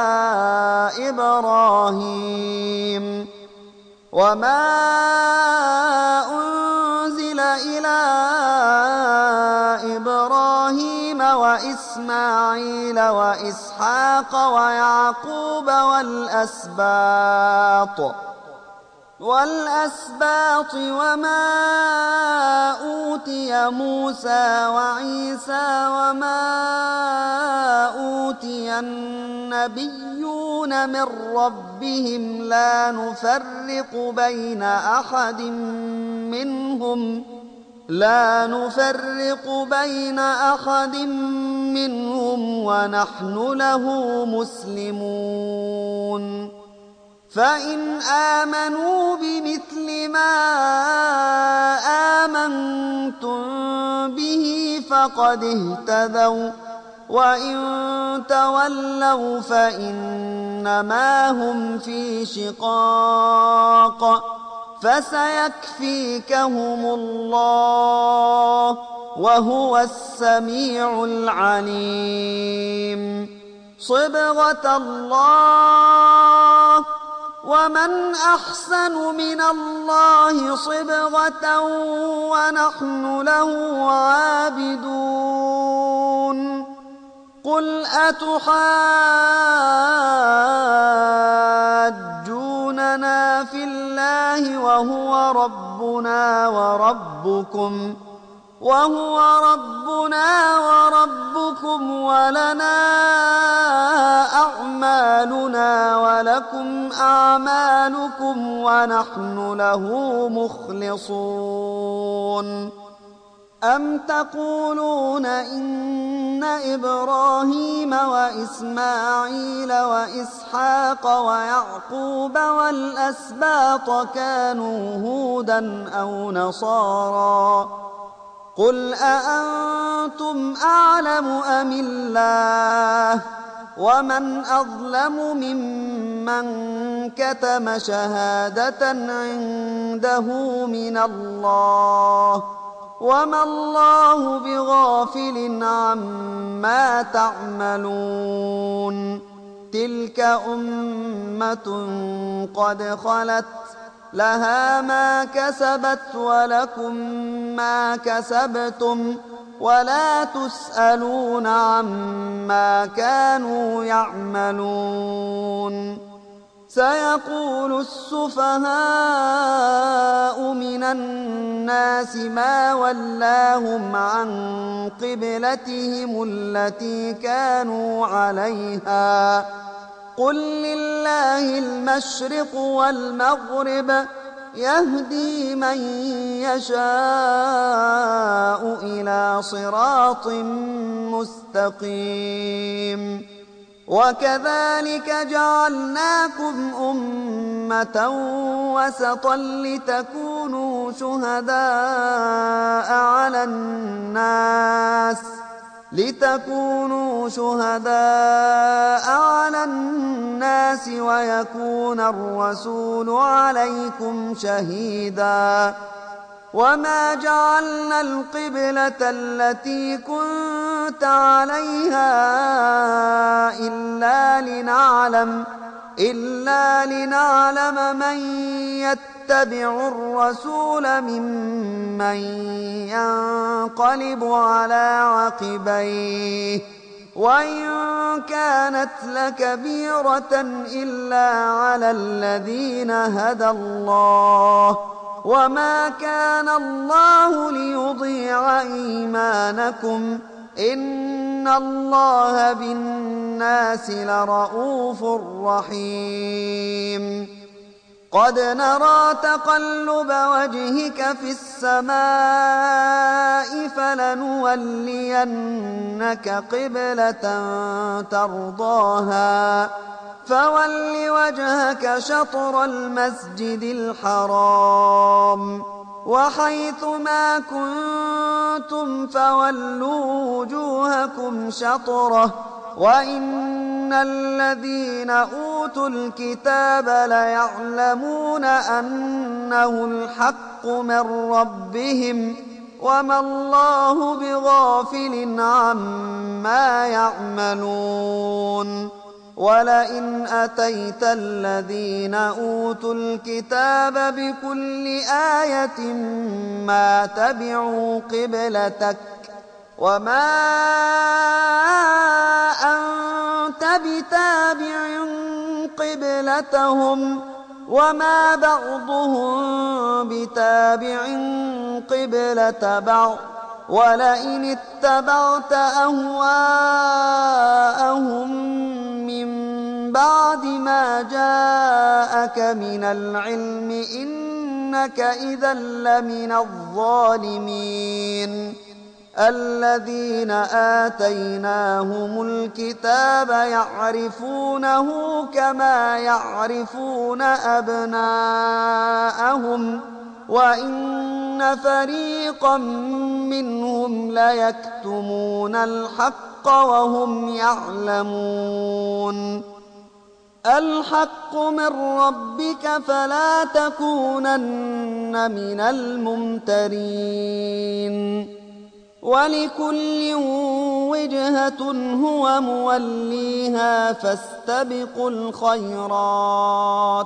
إبراهيم وما أنزل إلى إبراهيم وإسماعيل وإسحاق ويعقوب والأسباط والأسباط وما أوتي موسى وعيسى وما أوتي النبيون يستغيثون من ربهم لا نفرق بين أحد منهم لا نفرق بين أحد منهم ونحن له مسلمون فإن آمنوا بمثل ما آمنتم به فقد اهتدوا وإن تولوا فإنما هم في شقاق فسيكفيكهم الله وهو السميع العليم صبغة الله ومن أحسن من الله صبغة ونحن له عابدون قل أتحاجوننا في الله وهو ربنا وربكم وهو ربنا وربكم ولنا أعمالنا ولكم أعمالكم ونحن له مخلصون أم تقولون إن إبراهيم وإسماعيل وإسحاق ويعقوب والأسباط كانوا هودا أو نصارى قل أأنتم أعلم أم الله ومن أظلم ممن كتم شهادة عنده من الله وما الله بغافل عما تعملون تلك أمة قد خلت لها ما كسبت ولكم ما كسبتم ولا تسألون عما كانوا يعملون سيقول السفهاء من الناس ما ولاهم عن قبلتهم التي كانوا عليها قل لله المشرق والمغرب يهدي من يشاء إلى صراط مستقيم وكذلك جعلناكم أمة وسطا لتكونوا شهداء على الناس لتكونوا شهداء على الناس ويكون الرسول عليكم شهيدا وما جعلنا القبلة التي كنت عليها إلا لنعلم إلا لنعلم من يتبع الرسول ممن ينقلب على عقبيه وإن كانت لكبيرة إلا على الذين هدى الله وما كان الله ليضيع إيمانكم إن الله بالناس لرءوف رحيم قد نرى تقلب وجهك في السماء فلنولينك قبلة ترضاها فول وجهك شطر المسجد الحرام وحيث ما كنتم فولوا وجوهكم شطره وإن الذين أوتوا الكتاب ليعلمون أنه الحق من ربهم وما الله بغافل عما يعملون ولئن أتيت الذين أوتوا الكتاب بكل آية ما تبعوا قبلتك وما أنت بتابع قبلتهم وما بعضهم بتابع قبلة بعض ولئن اتبعت أهواءهم من بعد ما جاءك من العلم إنك إذا لمن الظالمين. الذين آتيناهم الكتاب يعرفونه كما يعرفون أبناءهم وإن فريقا منهم ليكتمون الحق وهم يعلمون. الحق من ربك فلا تكونن من الممترين. ولكل وجهة هو موليها فاستبقوا الخيرات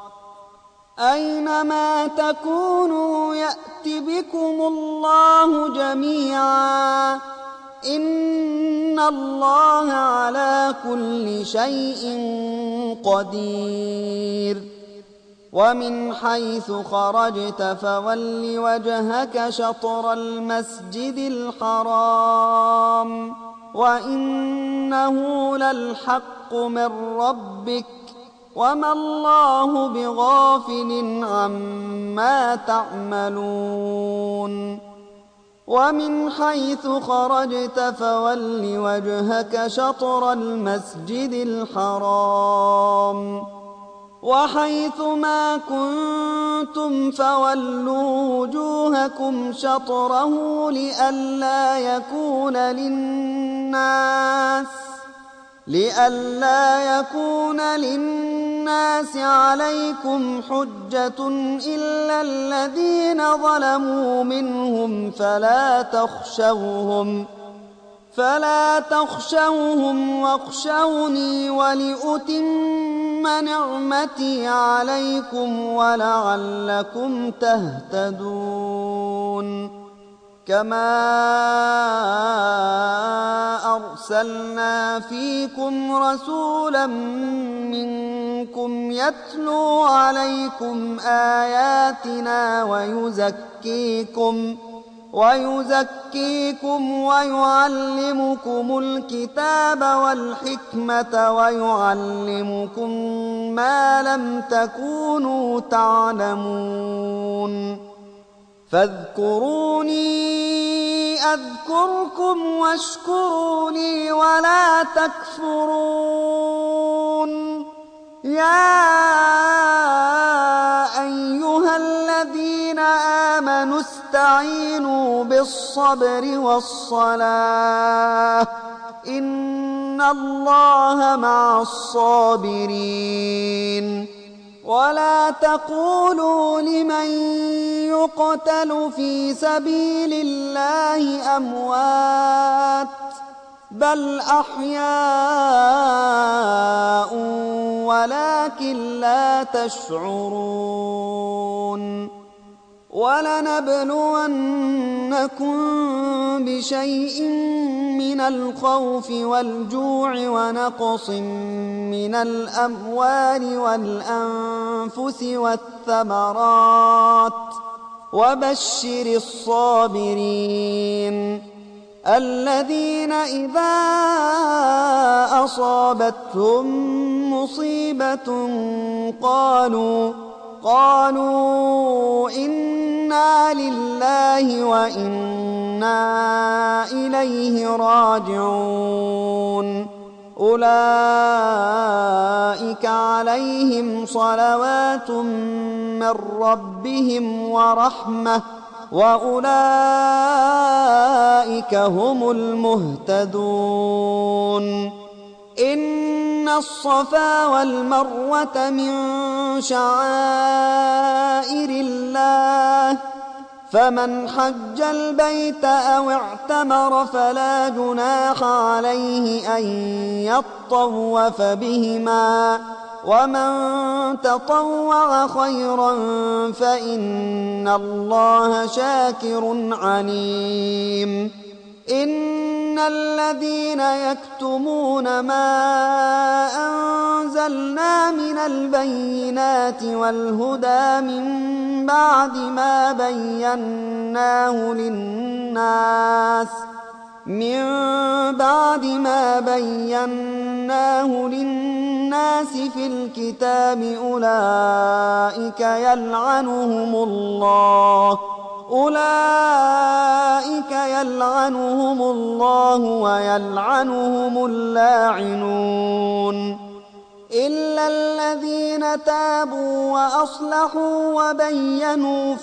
أينما تكونوا يأت بكم الله جميعا إن الله على كل شيء قدير. ومن حيث خرجت فول وجهك شطر المسجد الحرام وإنه للحق من ربك وما الله بغافل عما تعملون. ومن حيث خرجت فول وجهك شطر المسجد الحرام وحيث ما كنتم فولوا وجوهكم شطره لئلا يكون للناس لئلا يكون للناس عليكم حجة إلا الذين ظلموا منهم فلا تخشوهم فلا تخشوهم واخشوني ولأتم نعمتي عليكم ولعلكم تهتدون. كما أرسلنا فيكم رسولا منكم يتلو عليكم آياتنا ويزكيكم ويزكيكم ويعلمكم الكتاب والحكمة ويعلمكم ما لم تكونوا تعلمون. فاذكروني أذكركم واشكروا لي ولا تكفرون. يا أيها الذين آمنوا استعينوا بالصبر والصلاة إن الله مع الصابرين. ولا تقولوا لمن يقتل في سبيل الله أموات بل أحياء ولكن لا تشعرون. ولنبلونكم بشيء من الخوف والجوع ونقص من الأموال والأنفس والثمرات وبشر الصابرين الذين إذا أصابتهم مصيبة قالوا قالوا إنا لله وإنا إليه راجعون. أولئك عليهم صلوات من ربهم ورحمة وأولئك هم المهتدون. إن الصفا والمروة من شعائر الله فمن حج البيت أو اعتمر فلا جناح عليه أن يطوف بهما ومن تطوع خيرا فإن الله شاكر عليم. إن الذين يكتمون ما أنزلنا من البينات والهدى من بعد ما بيناه للناس من بعد ما بيناه للناس في الكتاب أولئك يلعنهم الله أولئك يلعنهم الله ويلعنهم اللاعنون إلا الذين تابوا وأصلحوا وبينوا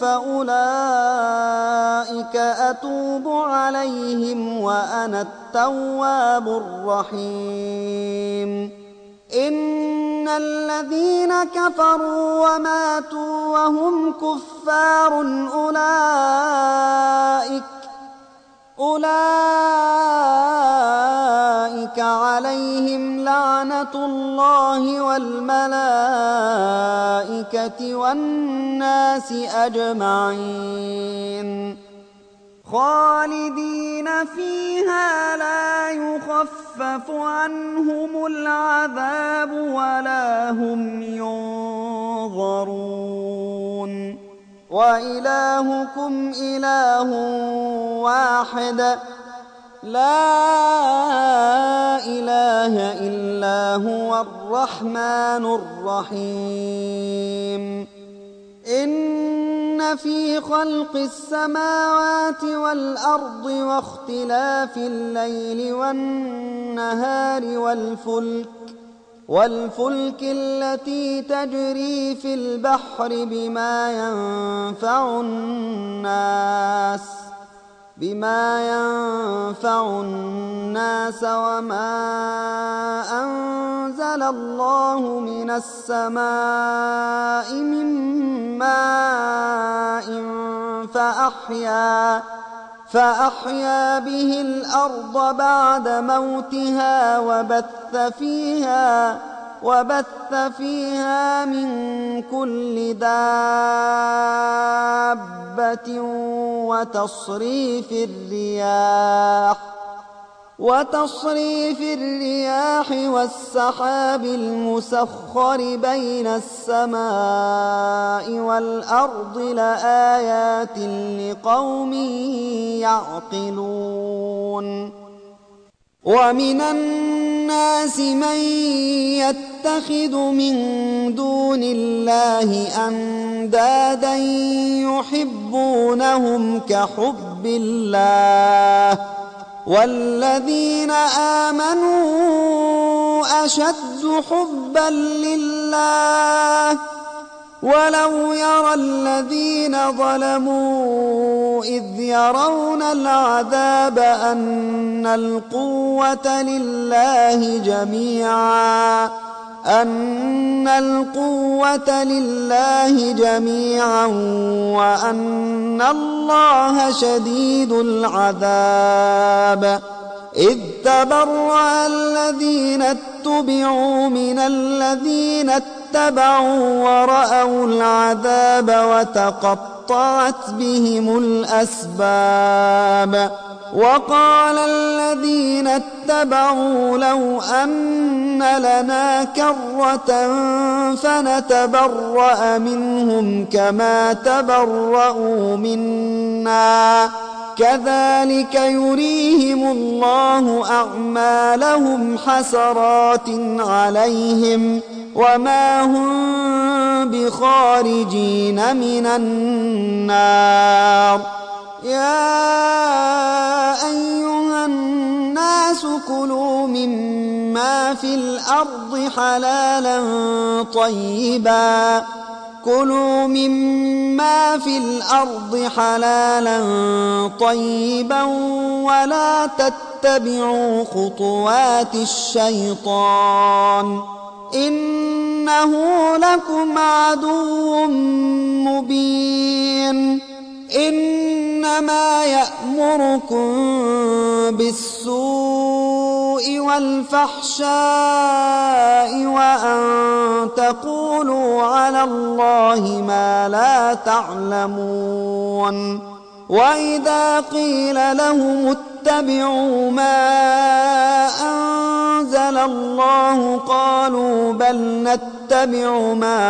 فأولئك أتوب عليهم وأنا التواب الرحيم إن الذين كفروا وماتوا وهم كفار أولئك أولئك عليهم لعنة الله والملائكة والناس أجمعين خالدين فيها لا يخفف عنهم العذاب ولا هم ينظرون وإلهكم إله واحد لا إله إلا هو الرحمن الرحيم إن في خلق السماوات والأرض واختلاف الليل والنهار والفلك والفلك التي تجري في البحر بما ينفع الناس بما ينفع الناس وما أنزل الله من السماء من ماء فأحيا فأحيا به الأرض بعد موتها وبث فيها وبث فيها من كل دابة وتصريف الرياح وتصريف الرياح والسحاب المسخر بين السماء والأرض لآيات لقوم يعقلون ومن الناس من يتخذ من دون الله أندادا يحبونهم كحب الله والذين آمنوا أشد حبا لله ولو يرى الذين ظلموا إذ يرون العذاب أن القوة لله جميعا أن القوة لله جميعا وأن الله شديد العذاب إذ تبرأ الذين اتبعوا من الذين اتبعوا ورأوا العذاب وتقطعت بهم الأسباب وقال الذين اتبعوا لو أن لنا كرة فنتبرأ منهم كما تبرأوا منا كذلك يريهم الله أعمالهم حسرات عليهم وما هم بخارجين من النار يا أيها الناس كلوا مما في الأرض حلالا طيبا كلوا مما في الأرض حلالا طيبا ولا تتبعوا خطوات الشيطان إنه لكم عدو مبين إنما يأمركم بالسوء والفحشاء وأن تقولوا على الله ما لا تعلمون وإذا قيل لهم اتبعوا ما أنزل الله قالوا بل نتبع ما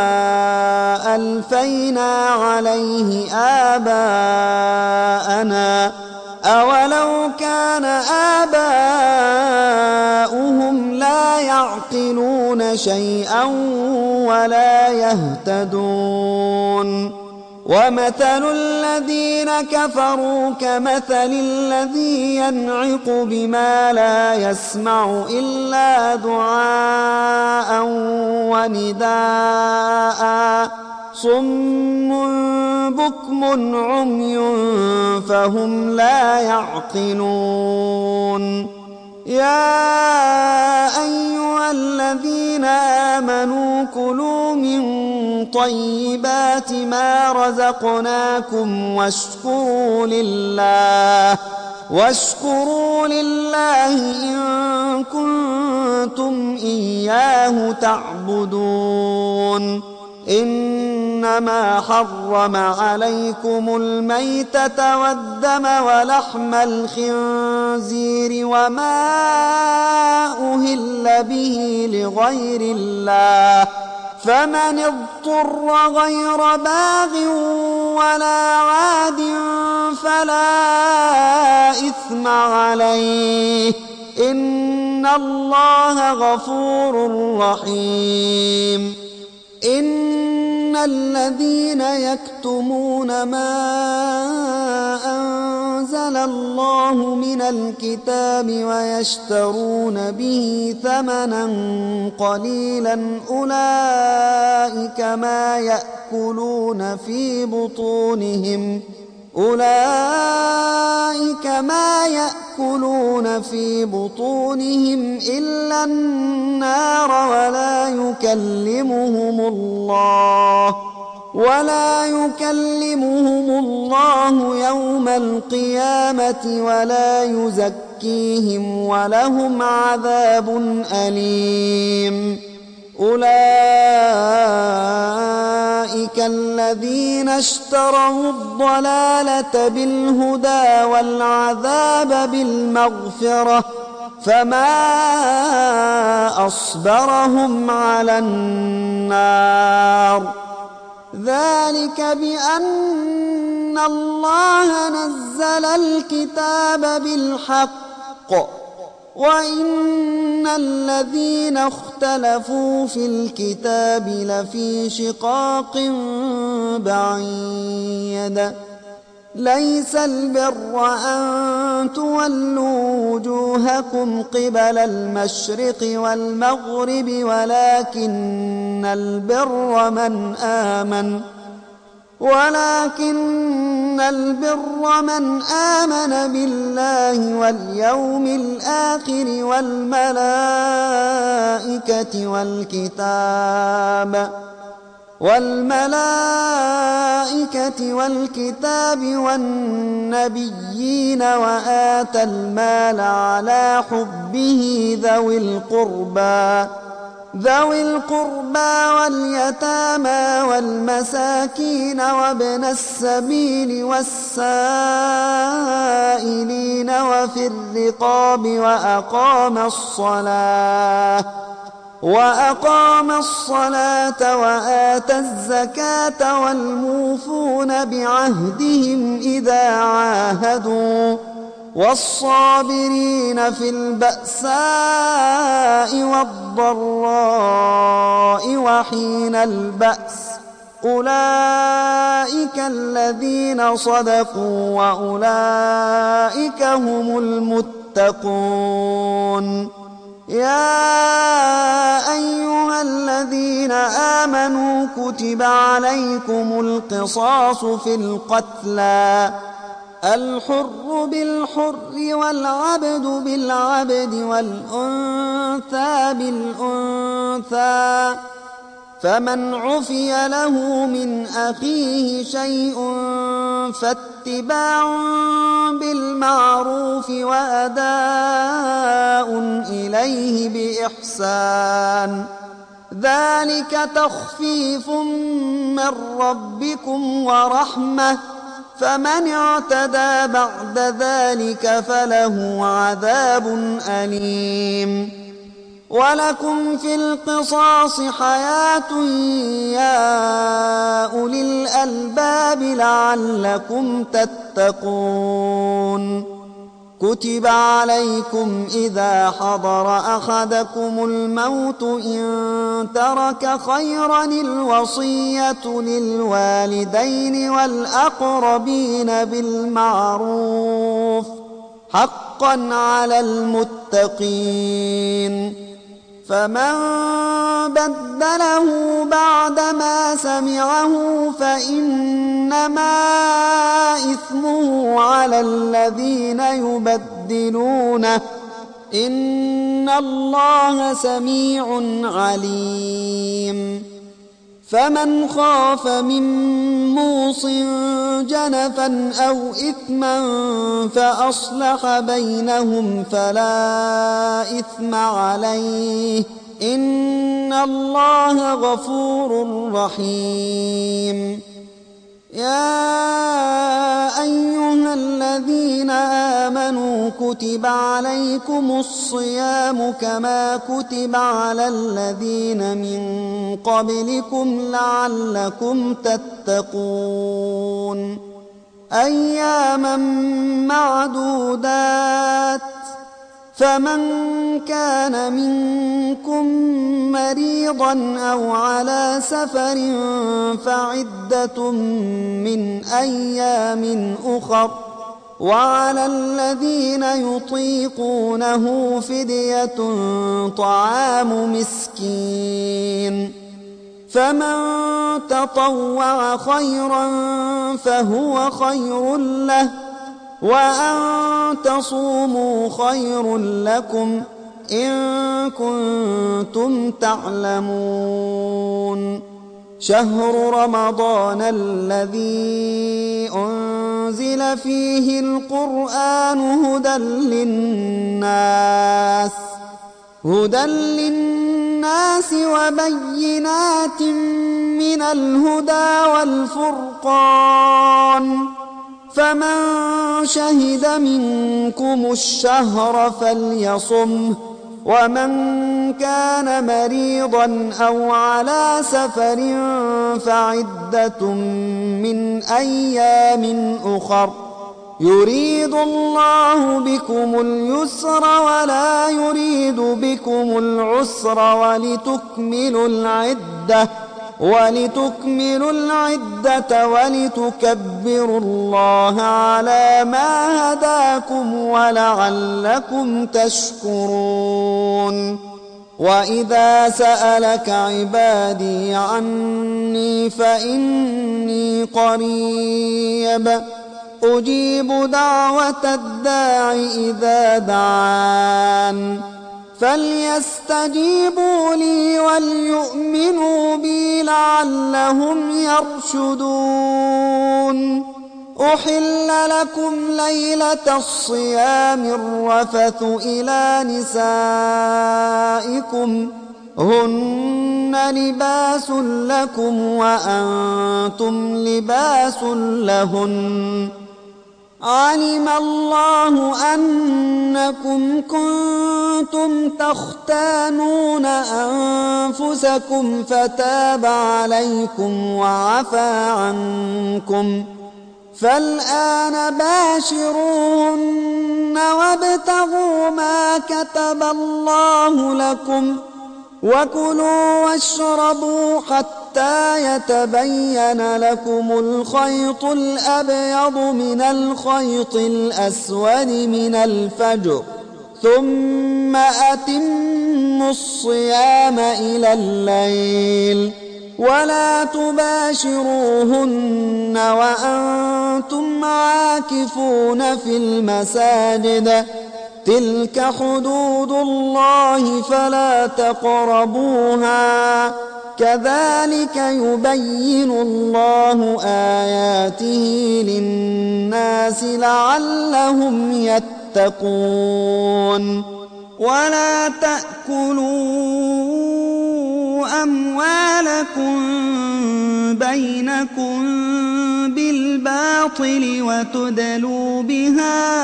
ألفينا عليه آباءنا أولو كان آباؤهم لا يعقلون شيئا ولا يهتدون ومثل الذين كفروا كمثل الذي ينعق بما لا يسمع إلا دعاء ونداء صم بكم عمي فهم لا يعقلون يا أيها الذين آمنوا كلوا من طيبات ما رزقناكم واشكروا لله واشكروا لله إن كنتم إياه تعبدون إنما حرم عليكم الميتة والدم ولحم الخنزير وما أهل به لغير الله فمن اضطر غير باغ ولا عاد فلا إثم عليه إن الله غفور رحيم إن الذين يكتمون ما أنزل الله من الكتاب ويشترون به ثمنا قليلا أولئك ما يأكلون في بطونهم أولئك ما يأكلون في بطونهم إلا النار ولا يكلمهم الله ولا يكلمهم الله يوم القيامة ولا يزكيهم ولهم عذاب أليم أولئك الذين اشتروا الضلالة بالهدى والعذاب بالمغفرة فما أصبرهم على النار ذلك بأن الله نزل الكتاب بالحق وإن الذين اختلفوا في الكتاب لفي شقاق بعيد ليس البر أن تولوا وجوهكم قبل المشرق والمغرب ولكن البر من آمن ولكن البر من آمن بالله واليوم الآخر والملائكة والكتاب والملائكة والكتاب والنبيين وآتى المال على حبه ذوي القربى ذوي القربى واليتامى والمساكين وابن السبيل والسائلين وفي الرقاب وأقام الصلاة وأقام الصلاة وآتى الزكاة والموفون بعهدهم إذا عاهدوا والصابرين في البأساء والضراء وحين البأس أولئك الذين صدقوا وأولئك هم المتقون يا أيها الذين آمنوا كتب عليكم القصاص في القتلى الحر بالحر والعبد بالعبد والأنثى بالأنثى فمن عفي له من أخيه شيء فاتباع بالمعروف وأداء إليه بإحسان ذلك تخفيف من ربكم ورحمة فمن اعتدى بعد ذلك فله عذاب أليم ولكم في القصاص حياة يا أولي الألباب لعلكم تتقون كتب عليكم إذا حضر أحدكم الموت إن ترك خيرا الوصية للوالدين والأقربين بالمعروف حقا على المتقين فمن بدله بعدما سمعه فإنما إثمه على الذين يبدلونه إن الله سميع عليم فمن خاف من موص جنفا أو إثما فأصلح بينهم فلا إثم عليه إن الله غفور رحيم يا أيها الذين آمنوا كتب عليكم الصيام كما كتب على الذين من قبلكم لعلكم تتقون أياما معدودات فمن كان منكم مريضا أو على سفر فعدة من أيام أخر وعلى الذين يطيقونه فدية طعام مسكين فمن تطوع خيرا فهو خير له وأن تصوموا خير لكم إن كنتم تعلمون شهر رمضان الذي أنزل فيه القرآن هدى للناس هدى للناس وبينات من الهدى والفرقان فمن شهد منكم الشهر فليصمه ومن كان مريضا أو على سفر فعدة من أيام أخر يريد الله بكم اليسر ولا يريد بكم العسر ولتكملوا العدة ولتكملوا العدة ولتكبروا الله على ما هداكم ولعلكم تشكرون وإذا سألك عبادي عني فإني قريب أجيب دعوة الداع إذا دعان فليستجيبوا لي وليؤمنوا بي لعلهم يرشدون أحل لكم ليلة الصيام الرفث إلى نسائكم هن لباس لكم وأنتم لباس لهن علم الله أنكم كنتم تختانون أنفسكم فتاب عليكم وعفى عنكم فالآن باشروهن وابتغوا ما كتب الله لكم وكلوا واشربوا حتى يتبين لكم الخيط الأبيض من الخيط الأسود من الفجر ثم أتموا الصيام إلى الليل ولا تباشروهن وأنتم عاكفون في المساجد تلك حدود الله فلا تقربوها كذلك يبين الله آياته للناس لعلهم يتقون ولا تأكلوا أموالكم بينكم بالباطل وتدلوا بها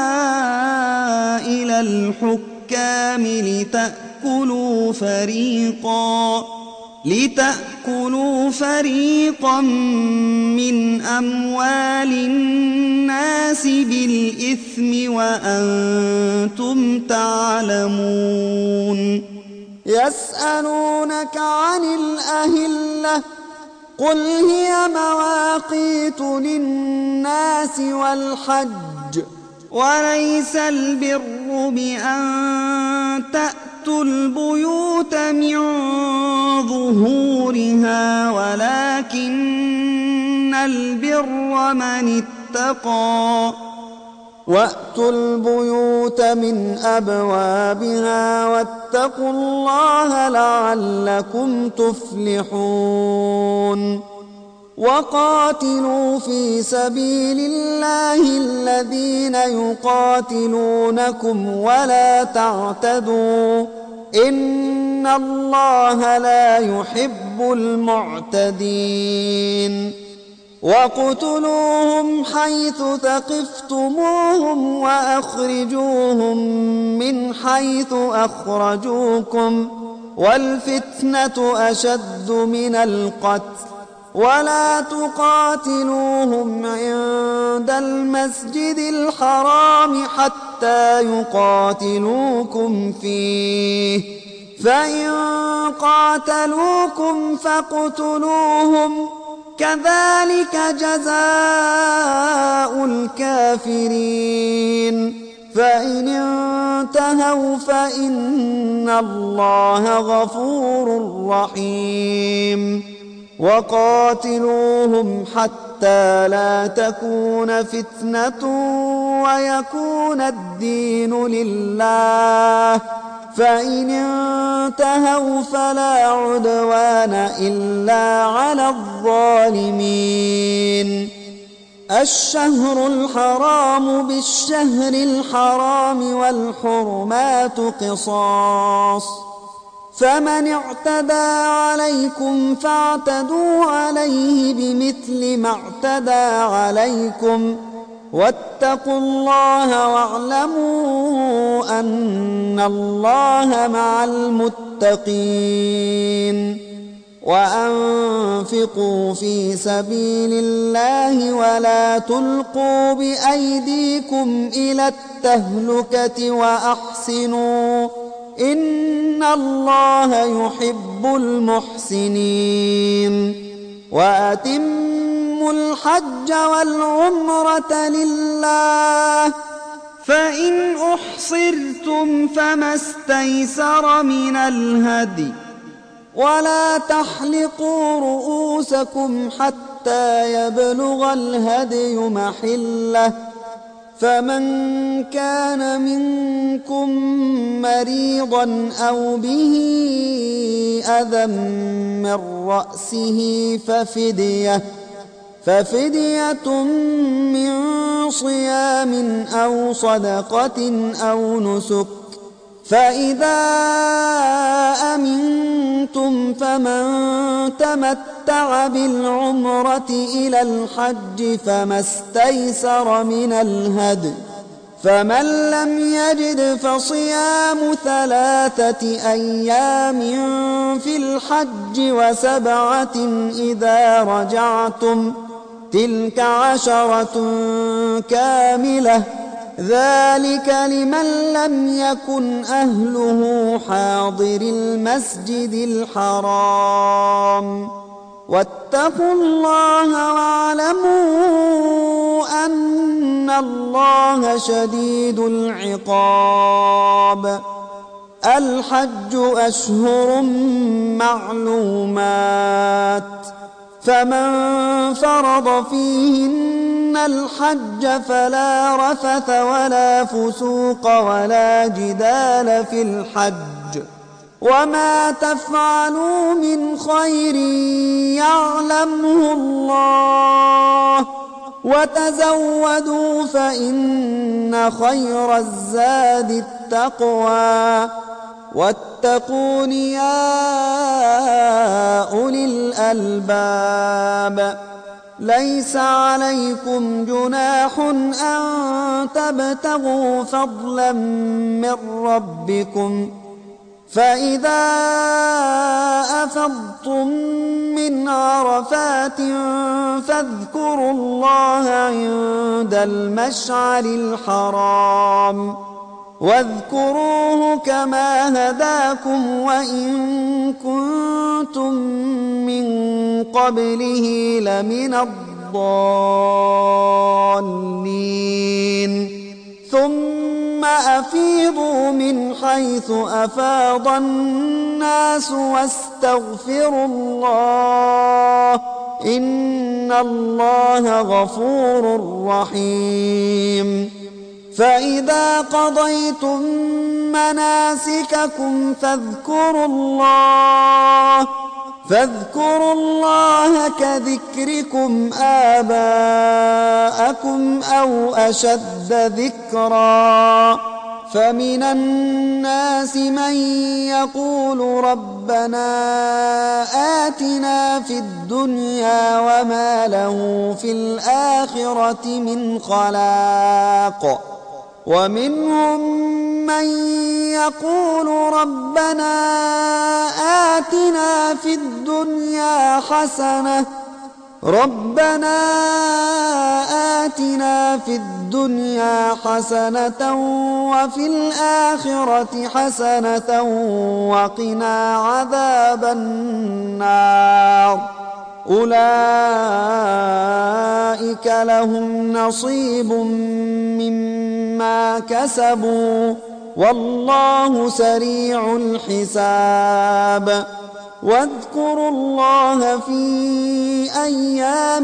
إلى الحكام لتأكلوا فريقا لتأكلوا فريقا من أموال الناس بالإثم وأنتم تعلمون يسألونك عن الأهلة قل هي مواقيت للناس والحج وليس البر بأن تأتوا البيوت من ظهورها ولكن البر من اتقى وأتوا البيوت من أبوابها واتقوا الله لعلكم تفلحون وقاتلوا في سبيل الله الذين يقاتلونكم ولا تعتدوا إن الله لا يحب المعتدين وَاقْتُلُوهُمْ حَيْثُ ثَقِفْتُمُوهُمْ وَأَخْرِجُوهُمْ مِنْ حَيْثُ أَخْرَجُوكُمْ وَالْفِتْنَةُ أَشَدُّ مِنَ الْقَتْلِ وَلَا تُقَاتِلُوهُمْ عِندَ الْمَسْجِدِ الْحَرَامِ حَتَّى يُقَاتِلُوكُمْ فِيهِ فَإِنْ قَاتَلُوكُمْ فَاقْتُلُوهُمْ كذلك جزاء الكافرين فإن انتهوا فإن الله غفور رحيم وقاتلوهم حتى لا تكون فتنة ويكون الدين لله فإن انتهوا فلا عدوان إلا على الظالمين الشهر الحرام بالشهر الحرام والحرمات قصاص فمن اعتدى عليكم فاعتدوا عليه بمثل ما اعتدى عليكم واتقوا الله واعلموا أن الله مع المتقين وأنفقوا في سبيل الله ولا تلقوا بأيديكم إلى التهلكة وأحسنوا إن الله يحب المحسنين وأتموا الحج والعمرة لله فإن أحصرتم فما استيسر من الهدي ولا تحلقوا رؤوسكم حتى يبلغ الهدي محله فمن كان منكم مريضا أو به أذى من رأسه ففدية ففدية من صيام أو صدقة أو نسك فإذا أمنتم فمن تمتع بالعمرة إلى الحج فما استيسر من الهدي فمن لم يجد فصيام ثلاثة أيام في الحج وسبعة إذا رجعتم تلك عشرة كاملة ذلك لمن لم يكن أهله حاضر المسجد الحرام واتقوا الله واعلموا أن الله شديد العقاب الحج أشهر معلومات فمن فرض فيهن الحج فلا رفث ولا فسوق ولا جدال في الحج وما تفعلوا من خير يعلمه الله وتزودوا فإن خير الزاد التقوى واتقون يا أولي الألباب ليس عليكم جناح أن تبتغوا فضلا من ربكم فإذا أفضتم من عرفات فاذكروا الله عند المشعر الحرام واذكروه كما هداكم وإن كنتم من قبله لمن الضالين ثم أفيضوا من حيث أفاض الناس واستغفروا الله إن الله غفور رحيم فإذا قضيتم مناسككم فاذكروا الله فاذكروا الله كذكركم آباءكم أو أشد ذكرا فمن الناس من يقول ربنا آتنا في الدنيا وما له في الآخرة من خلاق ومنهم من يقول ربنا آتنا في الدنيا حسنة ربنا آتنا في الدنيا حسنة وفي الآخرة حسنة وقنا عذاب النار أولئك لهم نصيب مما كسبوا والله سريع الحساب واذكروا الله في أيام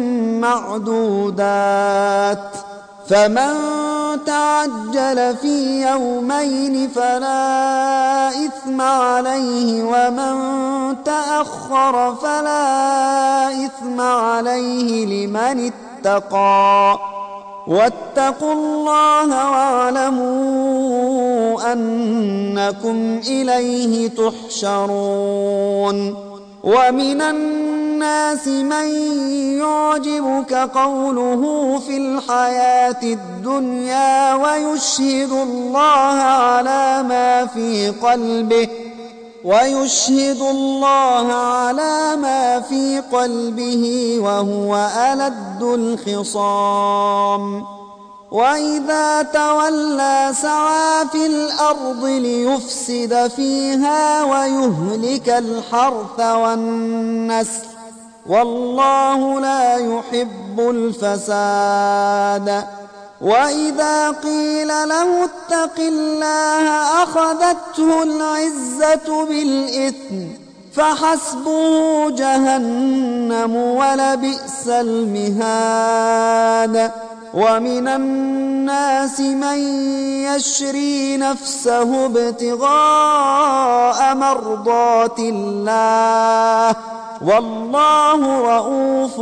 معدودات فمن تعجل في يومين فلا إثم عليه ومن تأخر فلا إثم عليه لمن اتقى واتقوا الله واعلموا أنكم إليه تحشرون ومن الناس من يعجبك قوله في الحياة الدنيا ويشهد الله على ما في قلبه ويشهد الله على ما في قلبه وهو ألد الخصام وإذا تولى سعى في الأرض ليفسد فيها ويهلك الحرث والنسل والله لا يحب الفساد وإذا قيل له اتق الله أخذته العزة بالإثم فحسبه جهنم ولبئس المهاد ومن الناس من يشري نفسه ابتغاء مرضات الله والله رؤوف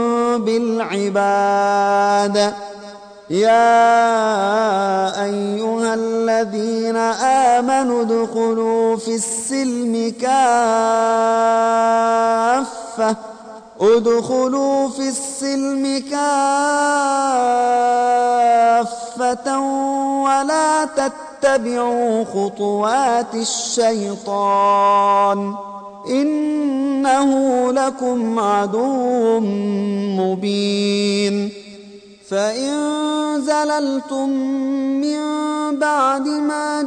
بالعباد يا أيها الذين آمنوا ادخلوا في السلم كافة ادخلوا في السلم كافة ولا تتبعوا خطوات الشيطان إنه لكم عدو مبين فإن زللتم من بعد ما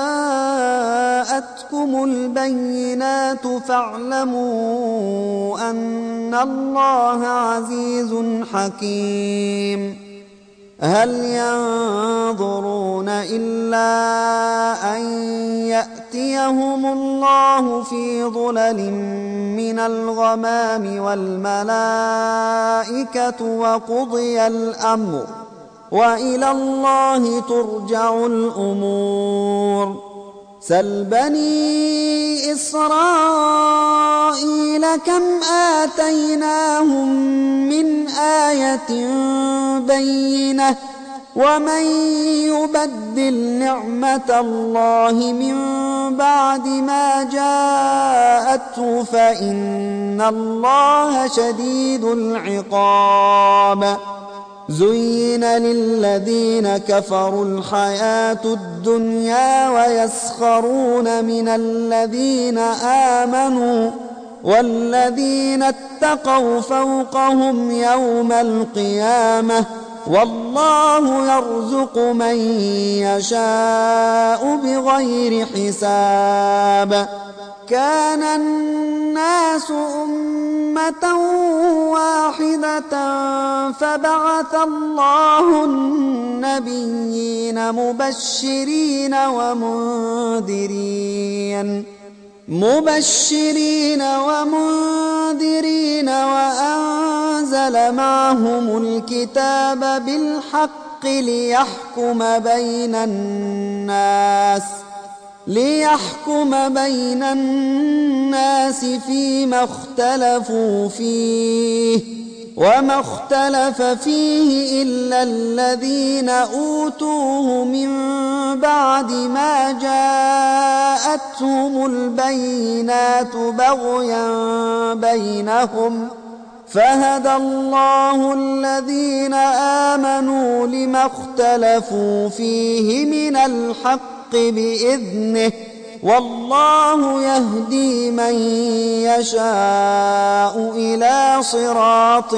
جاءتكم البينات فاعلموا أن الله عزيز حكيم هل ينظرون إلا أن يأتيهم الله في ظلل من الغمام والملائكة وقضي الأمر وإلى الله ترجع الأمور سل بني إسرائيل كم آتيناهم من آية بينة ومن يبدل نعمة الله من بعد ما جاءته فإن الله شديد العقاب زين للذين كفروا الحياة الدنيا ويسخرون من الذين آمنوا والذين اتقوا فوقهم يوم القيامة والله يرزق من يشاء بغير حساب. كان الناس أمة واحدة فبعث الله النبيين مبشرين ومنذرين مبشرين ومنذرين وأنزل معهم الكتاب بالحق ليحكم بين الناس ليحكم بين الناس فيما اختلفوا فيه وما اختلف فيه إلا الذين أوتوه من بعد ما جاءتهم البينات بغيا بينهم فهدى الله الذين آمنوا لما اختلفوا فيه من الحق بإذنه والله يهدي من يشاء إلى صراط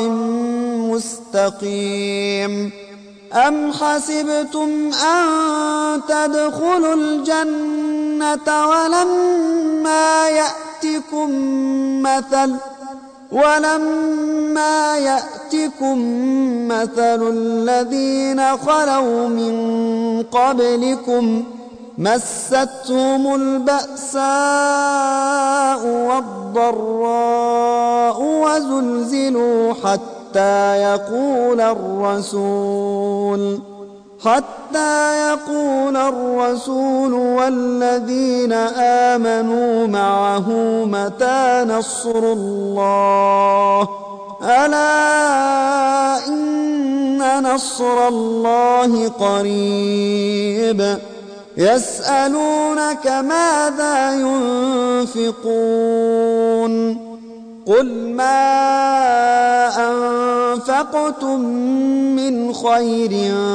مستقيم. أم حسبتم أن تدخلوا الجنة ولما يأتكم مثل ولما يأتكم مثل الذين خلوا من قبلكم مستهم البأساء والضراء وزلزلوا حتى يقول الرسول حتى يقول الرسول والذين آمنوا معه متى نصر الله ألا إن نصر الله قريب. يسألونك ماذا ينفقون قل ما أنفقتم من خير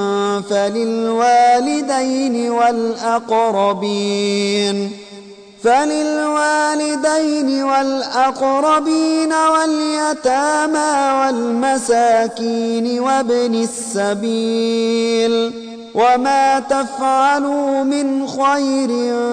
فللوالدين والأقربين فللوالدين والأقربين واليتامى والمساكين وابن السبيل وما تفعلوا من خير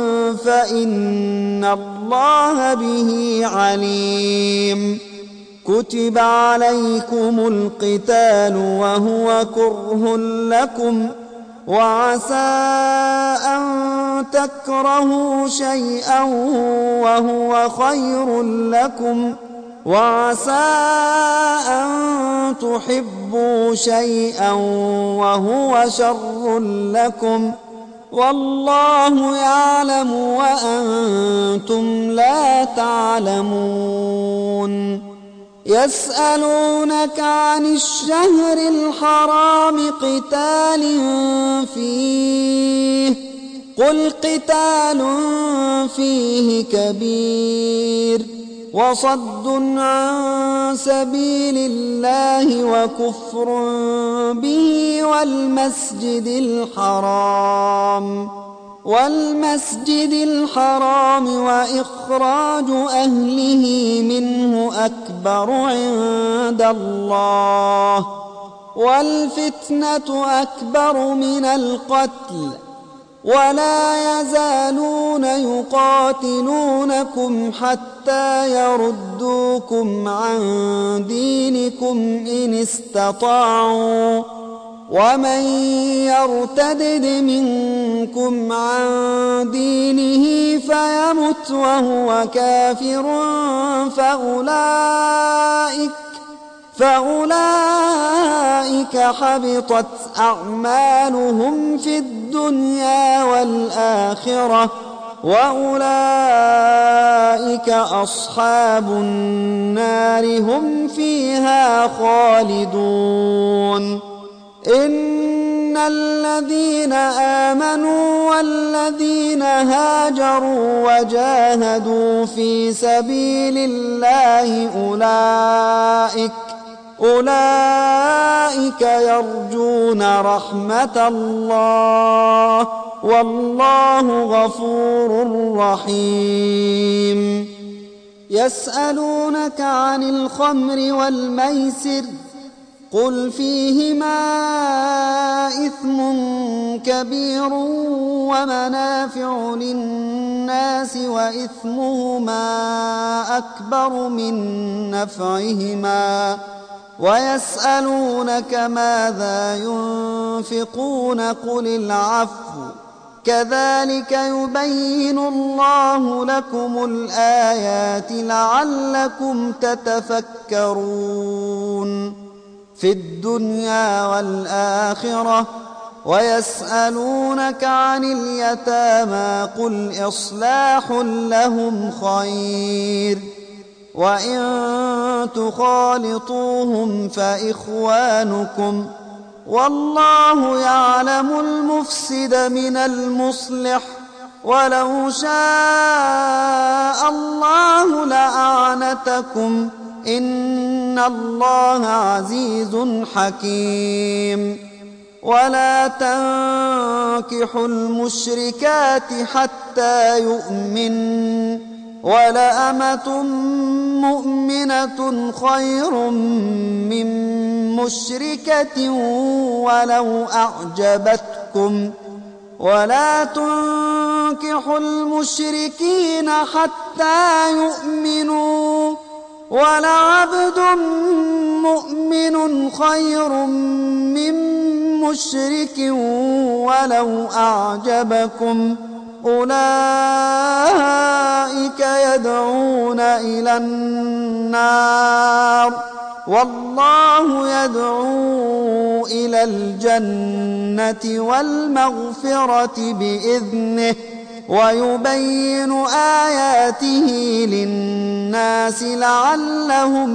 فإن الله به عليم. كتب عليكم القتال وهو كره لكم وعسى أن تكرهوا شيئا وهو خير لكم وعسى أن تحبوا شيئا وهو شر لكم والله يعلم وأنتم لا تعلمون. يسألونك عن الشهر الحرام قتال فيه قل قتال فيه كبير وصد عن سبيل الله وكفر به والمسجد الحرام والمسجد الحرام وإخراج أهله منه أكبر عند الله والفتنة أكبر من القتل ولا يزالون يقاتلونكم حتى يردوكم عن دينكم إن استطاعوا ومن يرتدد منكم عن دينه فيمت وهو كافر فأولئك فأولئك حبطت أعمالهم في الدنيا والآخرة وأولئك أصحاب النار هم فيها خالدون. إن الذين آمنوا والذين هاجروا وجاهدوا في سبيل الله أولئك أولئك يرجون رحمة الله والله غفور رحيم. يسألونك عن الخمر والميسر قل فيهما إثم كبير ومنافع للناس وإثمهما أكبر من نفعهما ويسألونك ماذا ينفقون قل العفو كذلك يبين الله لكم الآيات لعلكم تتفكرون في الدنيا والآخرة. ويسألونك عن اليتامى قل إصلاح لهم خير وإن تخالطوهم فإخوانكم والله يعلم المفسد من المصلح ولو شاء الله لأعنتكم إن الله عزيز حكيم. ولا تنكحوا المشركات حتى يؤمن ولأمة مؤمنة خير من مشركة ولو أعجبتكم ولا تنكحوا المشركين حتى يؤمنوا ولعبد مؤمن خير من مشرك ولو أعجبكم أولئك يدعون إلى النار والله يدعو إلى الجنة والمغفرة بإذنه ويبين آياته للناس لعلهم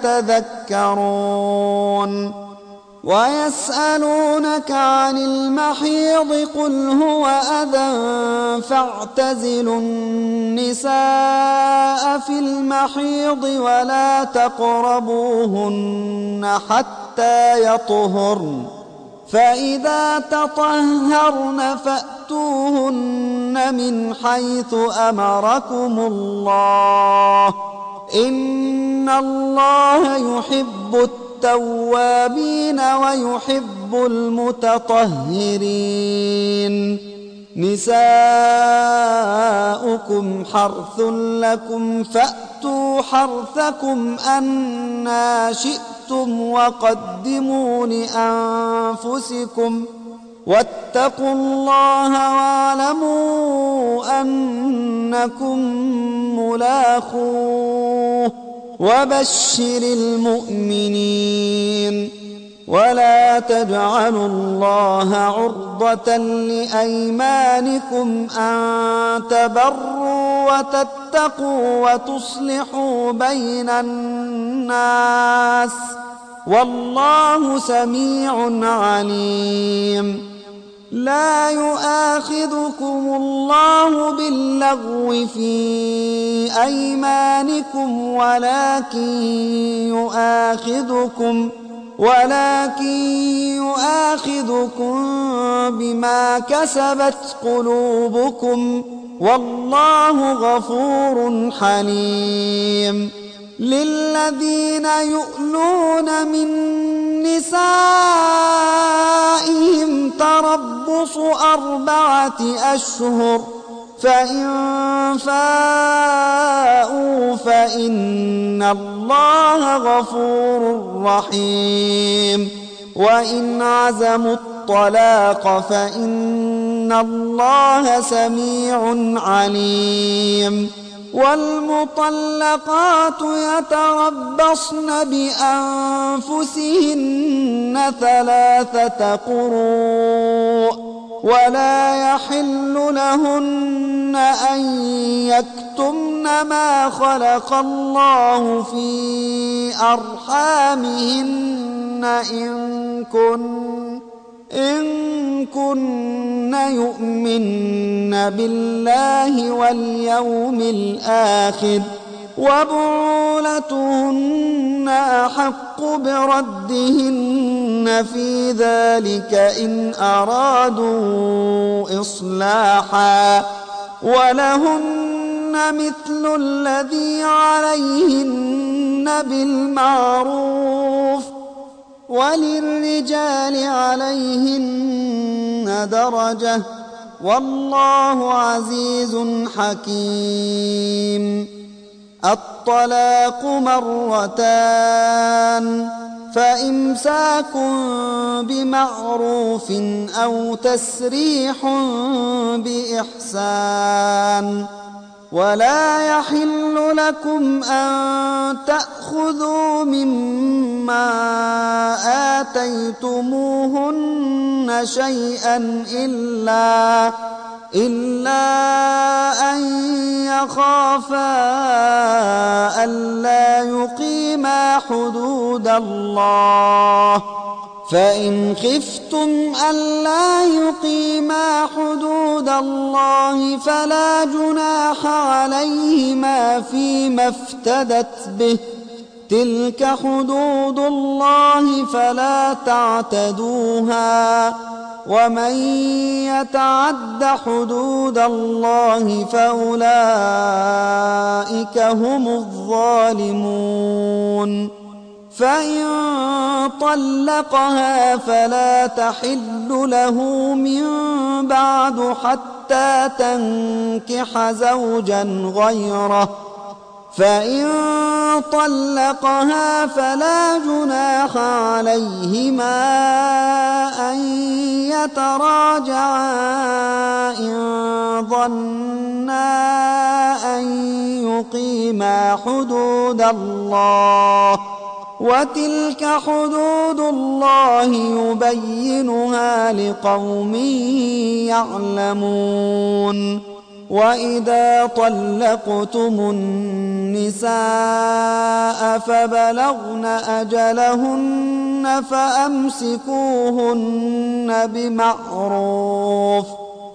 يتذكرون. ويسألونك عن المحيض قل هو أذى فاعتزلوا النساء في المحيض ولا تقربوهن حتى يطهرن فإذا تطهرن فأتوهن من حيث أمركم الله إن الله يحب التوابين ويحب المتطهرين. نساؤكم حرث لكم فأتوا حرثكم أنى شئتم وقدموا لأنفسكم واتقوا الله واعلموا أنكم ملاقوه وبشر المؤمنين. ولا تجعلوا الله عرضة لأيمانكم أن تبروا وتتقوا وتصلحوا بين الناس والله سميع عليم. لا يؤاخذكم الله باللغو في أيمانكم ولكن يؤاخذكم ولكن يؤاخذكم بما كسبت قلوبكم والله غفور حليم. للذين يؤلون من نسائهم تربص أربعة أشهر فإن فاءوا فإن الله غفور رحيم. وإن عزموا الطلاق فإن الله سميع عليم. والمطلقات يتربصن بأنفسهن ثلاثة قروء ولا يحل لهن أن يكتمن ما خلق الله في أرحامهن إن كن إن كن يؤمن بالله واليوم الآخر وبعولتهن أحق بردهن في ذلك إن أرادوا إصلاحا ولهن مثل الذي عليهن بالمعروف وللرجال عليهن درجة والله عزيز حكيم. الطلاق مرتان فإمساك بمعروف أو تسريح بإحسان ولا يحل لكم أن تأخذوا مما آتيتموهن شيئا إلا إلا أن يخافا ألا يقيما حدود الله فإن خفتم ألا يقيما حدود الله فلا جناح عليهما فيما افتدت به تلك حدود الله فلا تعتدوها ومن يتعد حدود الله فأولئك هم الظالمون. فإن طلقها فلا تحل له من بعد حتى تنكح زوجا غيره فإن طلقها فلا جناح عليهما أن يتراجعا إن ظنا أن يقيما حدود الله وتلك حدود الله يبينها لقوم يعلمون. وإذا طلقتم النساء فبلغن أجلهن فأمسكوهن بمعروف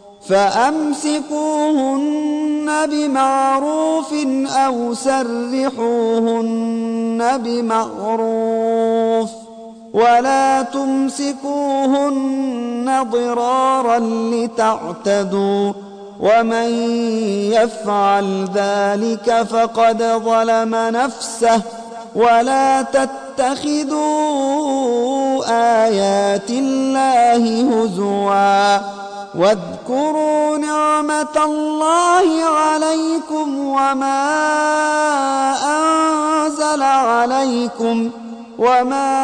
فأمسكوهن بمعروف أو سرحوهن بمعروف ولا تمسكوهن ضرارا لتعتدوا ومن يفعل ذلك فقد ظلم نفسه ولا تتخذوا آيات الله هزوا واذكروا نعمة الله عليكم وما أنزل عليكم وما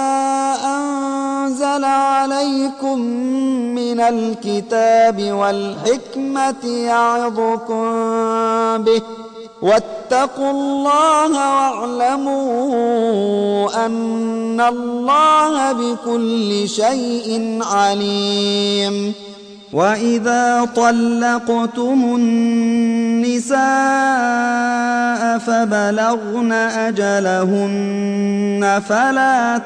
أنزل عليكم من الكتاب والحكمة يعظكم به واتقوا الله واعلموا أن الله بكل شيء عليم. وإذا طلقتم النساء فبلغن أجلهن فلا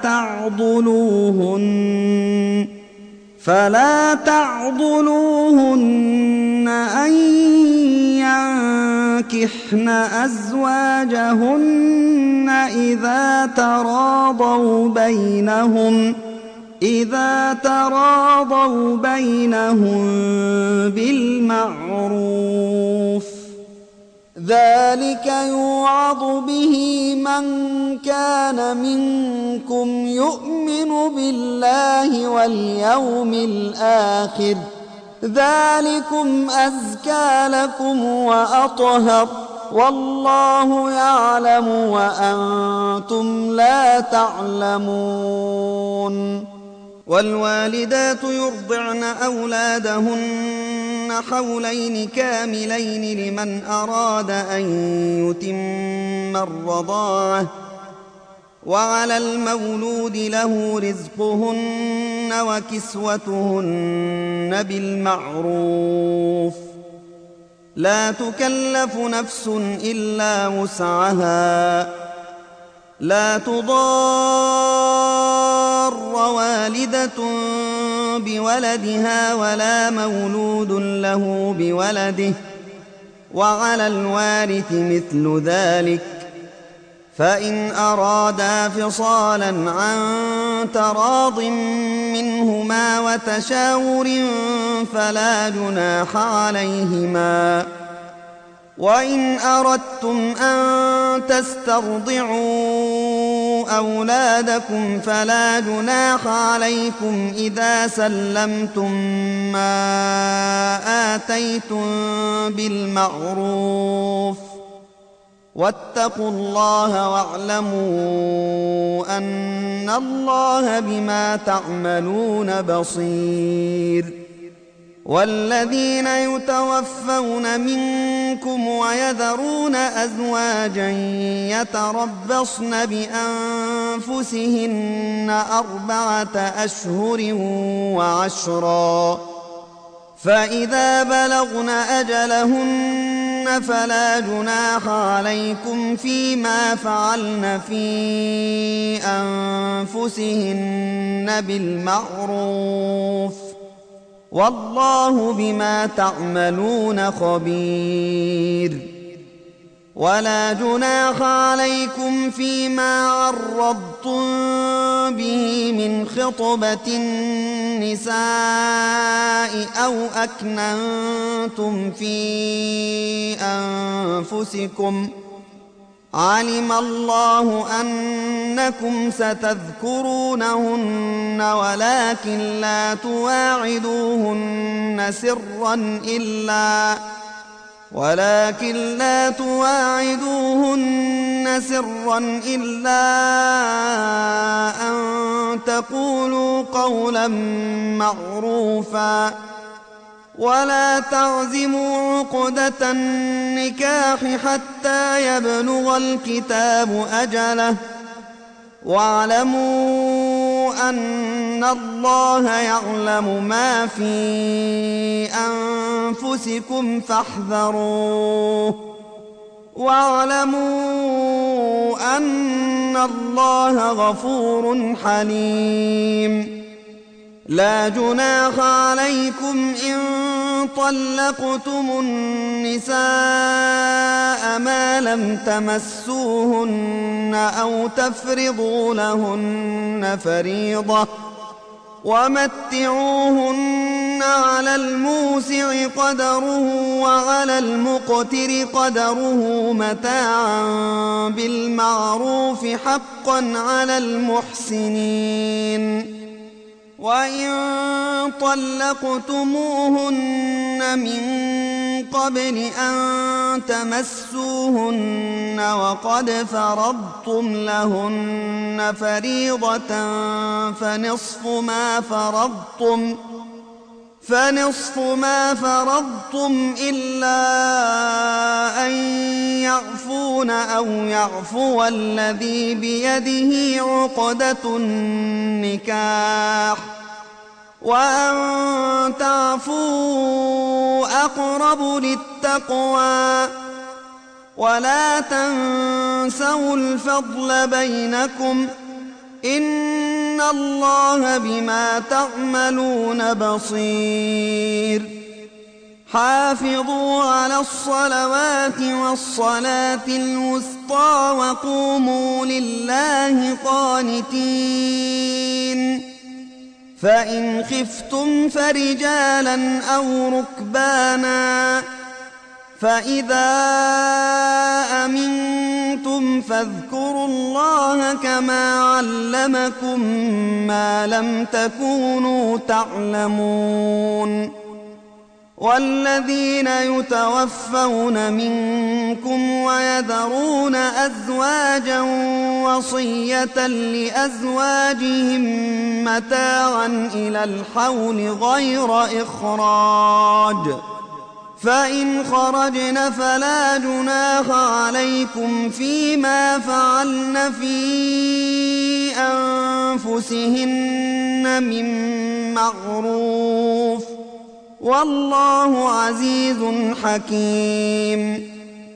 تعضلوهن فلا تعضلوهن أن ينكحن أزواجهن إذا تراضوا بينهم إذا تراضوا بينهم بالمعروف ذلك يوعظ به من كان منكم يؤمن بالله واليوم الآخر ذلكم أزكى لكم وأطهر والله يعلم وأنتم لا تعلمون. والوالدات يرضعن أولادهن حولين كاملين لمن أراد أن يتم الرضاعة وعلى المولود له رزقهن وكسوتهن بالمعروف لا تكلف نفس إلا وسعها لا تضار والدة بولدها ولا مولود له بولده وعلى الوارث مثل ذلك، فإن أرادا فصالا عن تراض منهما وتشاور فلا جناح عليهما. وإن أردتم أن تسترضعوا أولادكم فلا جناح عليكم إذا سلمتم ما آتيتم بالمعروف، واتقوا الله واعلموا أن الله بما تعملون بصير. والذين يتوفون منكم ويذرون أزواجا يتربصن بأنفسهن أربعة أشهر وعشرا، فإذا بلغن أجلهن فلا جناح عليكم فيما فعلن في أنفسهن بالمعروف، والله بما تعملون خبير. ولا جناح عليكم فيما عرضتم به من خطبة النساء أو أكننتم في أنفسكم، علم الله أنكم ستذكرونهن ولكن لا تواعدوهن سرا إلا ولكن لا تواعدوهن سرا إلا أن تقولوا قولا معروفا، ولا تعزموا عقدة النكاح حتى يبلغ الكتاب أجله، واعلموا أن الله يعلم ما في أنفسكم فاحذروه، واعلموا أن الله غفور حليم. لا جناح عليكم إن طلقتم النساء ما لم تمسوهن أو تفرضوا لهن فريضة، ومتعوهن على الموسع قدره وعلى المقتر قدره متاعا بالمعروف حقا على المحسنين. وإن طلقتموهن من قبل أن تمسوهن وقد فرضتم لهن فريضة فنصف ما فرضتم فنصف ما فرضتم إلا أن يعفون أو يعفو الذي بيده عقدة النكاح، وأن تعفوا أقرب للتقوى، ولا تنسوا الفضل بينكم، إن الله بما تعملون بصير. حافظوا على الصلوات والصلاة الوسطى وقوموا لله قانتين. فإن خفتم فرجالا أو ركبانا، فإذا أمنتم فاذكروا الله كما علمكم ما لم تكونوا تعلمون. والذين يتوفون منكم ويذرون أزواجا وصية لأزواجهم متاعا إلى الحول غير إخراج، فإن خرجن فلا جناح عليكم فيما فعلن في أنفسهن من معروف، والله عزيز حكيم.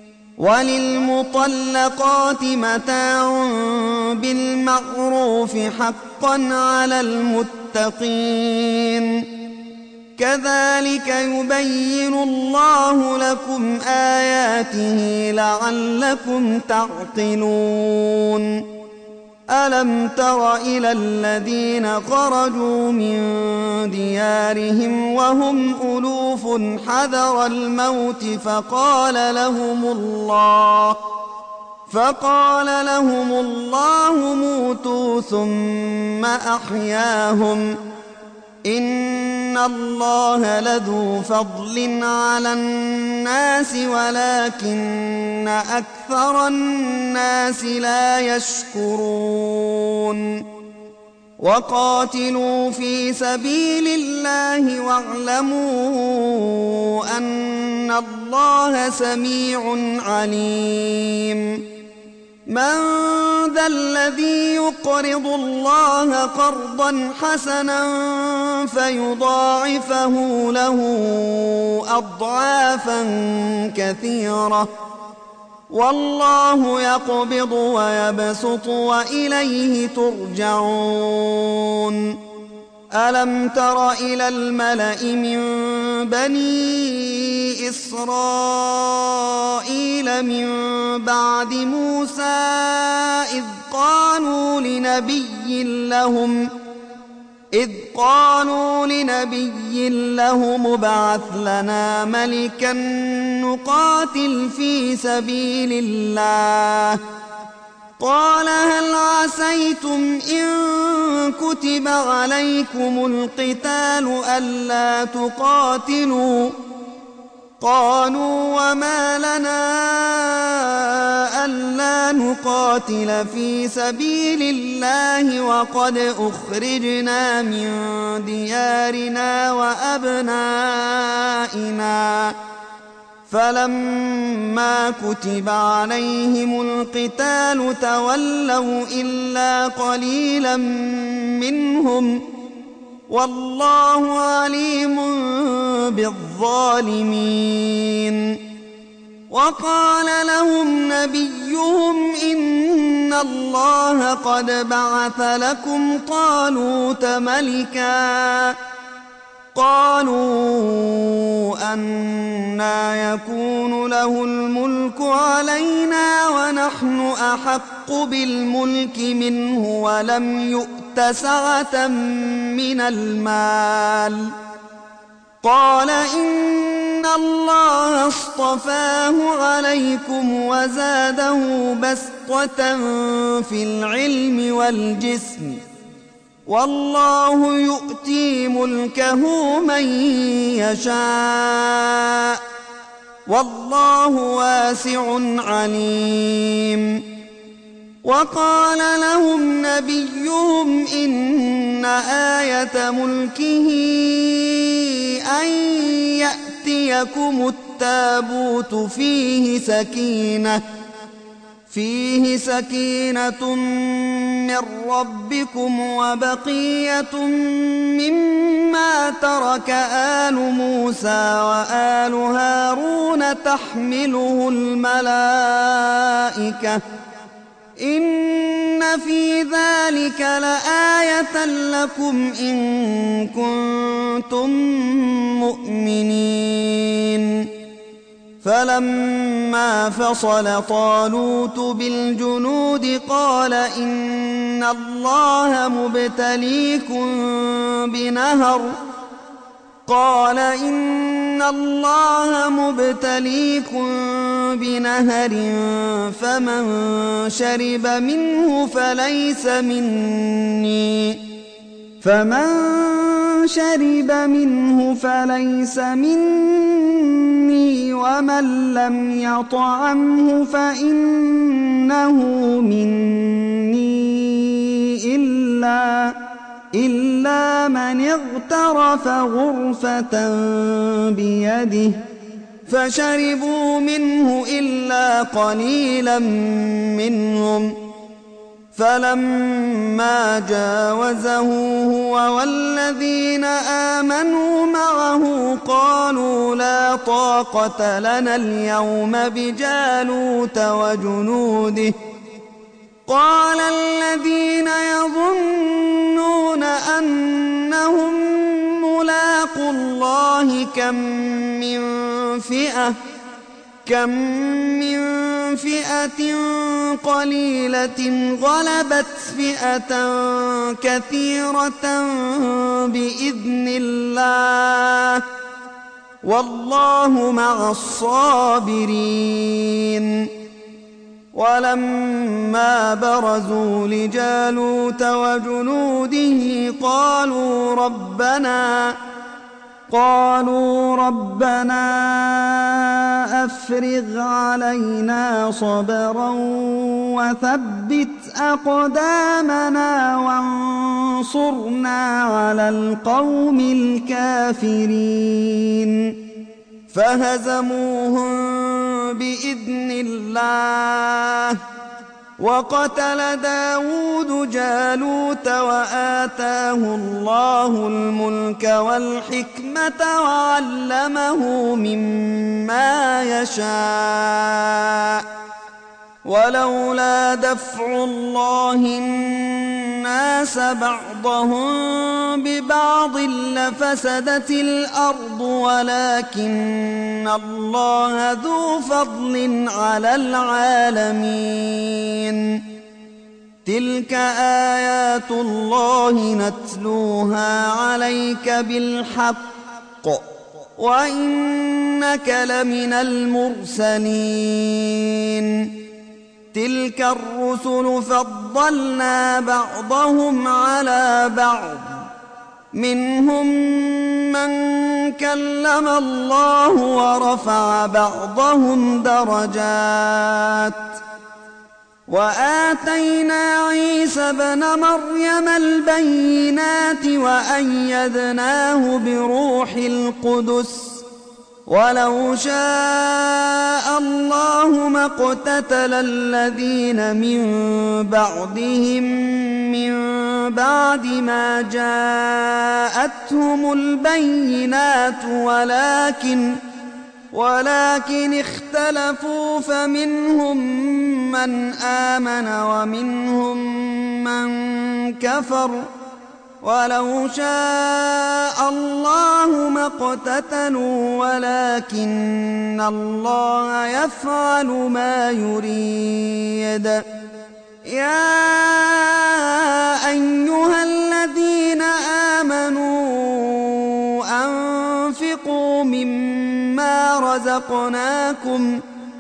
وللمطلقات متاع بالمعروف حقا على المتقين، كذلك يبين الله لكم آياته لعلكم تعقلون ألم تر إلى الذين خرجوا من ديارهم وهم ألوف حذر الموت فقال لهم الله فقال لهم الله موتوا ثم أحياهم إن الله لذو فضل على الناس ولكن أكثر الناس لا يشكرون وقاتلوا في سبيل الله واعلموا أن الله سميع عليم من ذا الذي يقرض الله قرضا حسنا فيضاعفه له أضعافا كثيرة والله يقبض ويبسط وإليه ترجعون ألم تر إلى الملأ من بني إسرائيل من بعد موسى إذ قالوا لنبي لهم إذ قالوا لنبي لهم ابعث لنا ملكا نقاتل في سبيل الله قال هل عسيتم إن كتب عليكم القتال ألا تقاتلوا قالوا وما لنا ألا نقاتل في سبيل الله وقد أخرجنا من ديارنا وأبنائنا فلما كتب عليهم القتال تولوا إلا قليلا منهم والله عليم بالظالمين وقال لهم نبيهم إن الله قد بعث لكم طالوت ملكا قالوا أنى يكون له الملك علينا ونحن أحق بالملك منه ولم يؤت سعة من المال قال إن الله اصطفاه عليكم وزاده بسطة في العلم والجسم والله يؤتي ملكه من يشاء والله واسع عليم وقال لهم نبيهم إن آية ملكه أن يأتيكم التابوت فيه سكينة فيه سكينة من ربكم وبقية مما ترك آل موسى وآل هارون تحمله الملائكة إن في ذلك لآية لكم إن كنتم مؤمنين فلما فصل طالوت بالجنود قال إن الله مبتليكم بنهر قال إن الله مبتليكم بنهر فمن شرب منه فليس مني فمن شرب منه فليس مني ومن لم يطعمه فإنه مني إلا إلا من اغترف غرفة بيده فشربوا منه إلا قليلا منهم فلما جاوزه هو والذين آمنوا معه قالوا لا طاقة لنا اليوم بجالوت وجنوده قال الذين يظنون أنهم ملاقو الله الله كم من فئة كم من فئة قليلة غلبت فئة كثيرة بإذن الله والله مع الصابرين. ولما برزوا لجالوت وجنوده قالوا ربنا قالوا ربنا أفرغ علينا صبرا وثبت أقدامنا وانصرنا على القوم الكافرين. فهزموهم بإذن الله وقتل داود جالوت وآتاه الله الملك والحكمة وعلمه مما يشاء ولولا دفع الله الناس بعضهم ببعض لفسدت الأرض ولكن الله ذو فضل على العالمين. تلك آيات الله نتلوها عليك بالحق وإنك لمن المرسلين. تلك الرسل فضلنا بعضهم على بعض منهم من كلم الله ورفع بعضهم درجات وآتينا عيسى ابن مريم البينات وأيدناه بروح القدس ولو شاء الله ما اقتتل الذين من بعدهم من بعد ما جاءتهم البينات ولكن ولكن اختلفوا فمنهم من آمن ومنهم من كفر ولو شاء الله ما اقتتلوا ولكن الله يفعل ما يريد. يا أيها الذين آمنوا أنفقوا مما رزقناكم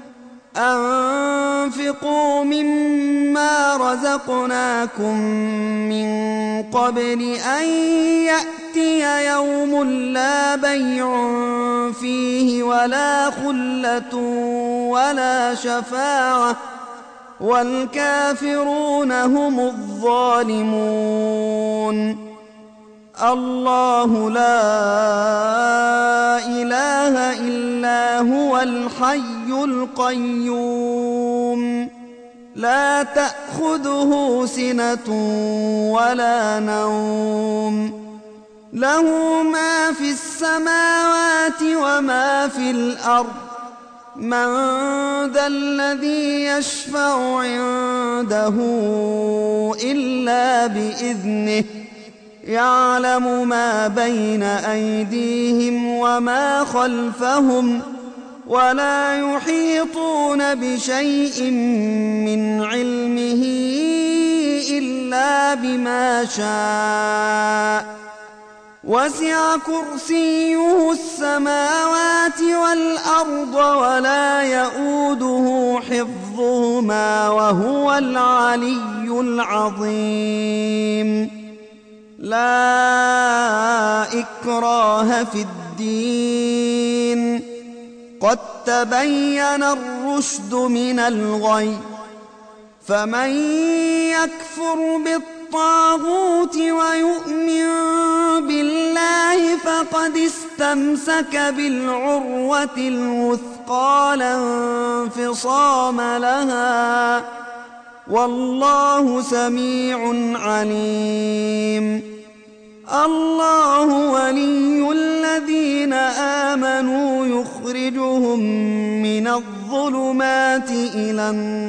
أنفقوا مما رزقناكم من قبل أن يأتي يوم لا بيع فيه ولا خلة ولا شفاعة والكافرون هم الظالمون. الله لا إله إلا هو الحي القيوم لا تأخذه سنة ولا نوم له ما في السماوات وما في الأرض من ذا الذي يشفع عنده إلا بإذنه يعلم ما بين أيديهم وما خلفهم ولا يحيطون بشيء من علمه إلا بما شاء وسع كرسيه السماوات والأرض ولا يؤوده حفظهما وهو العلي العظيم. لا إكراه في الدين قد تبين الرشد من الغي فمن يكفر بالطاغوت ويؤمن بالله فقد استمسك بالعروة الوثقى لا انفصام لها والله سميع عليم. الله ولي الذين آمنوا يخرجهم من الظلمات إلى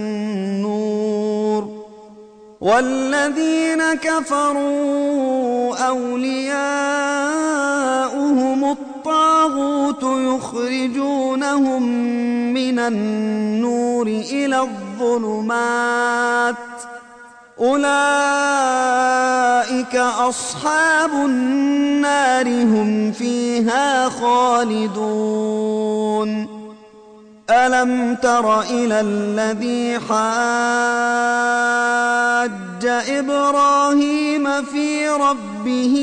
النور والذين كفروا أولياؤهم الطاغوت والطاغوت يخرجونهم من النور إلى الظلمات أولئك أصحاب النار هم فيها خالدون ألم تر إلى الذي حاج إبراهيم في ربه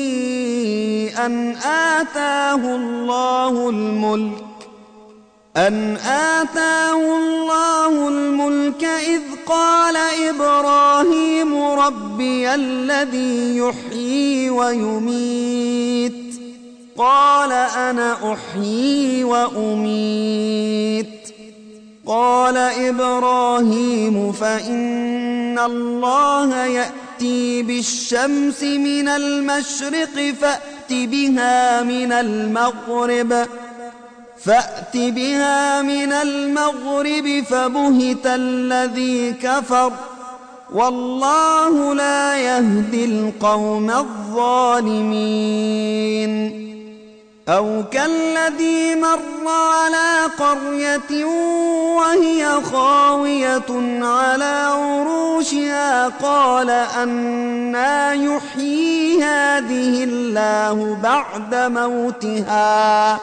أن آتاه الله الملك أن آتاه الله الملك إذ قال إبراهيم ربي الذي يحيي ويميت قال أنا أحيي وأميت قال إبراهيم فإن الله يأتي بالشمس من المشرق فأت بها من المغرب فأت بها من المغرب فبهت الذي كفر والله لا يهدي القوم الظالمين أو كالذي مر على قرية وهي خاوية على عروشها قال أنى يحيي هذه الله بعد موتها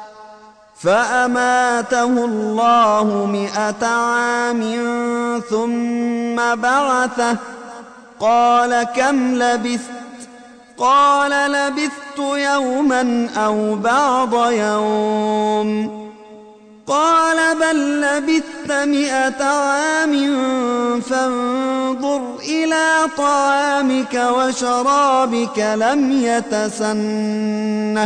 فأماته الله مئة عام ثم بعثه قال كم لبثت قال لبثت يوما أو بعض يوم قال بل لبثت مئة عام فانظر إلى طعامك وشرابك لم يتسنه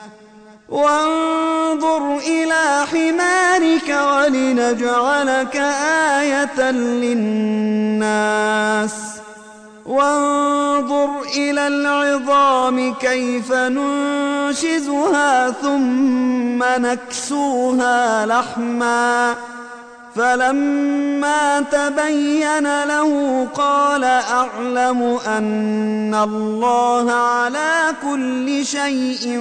وانظر إلى حمارك ولنجعلك آية للناس وانظر إلى العظام كيف ننشزها ثم نكسوها لحما فلما تبين له قال أعلم أن الله على كل شيء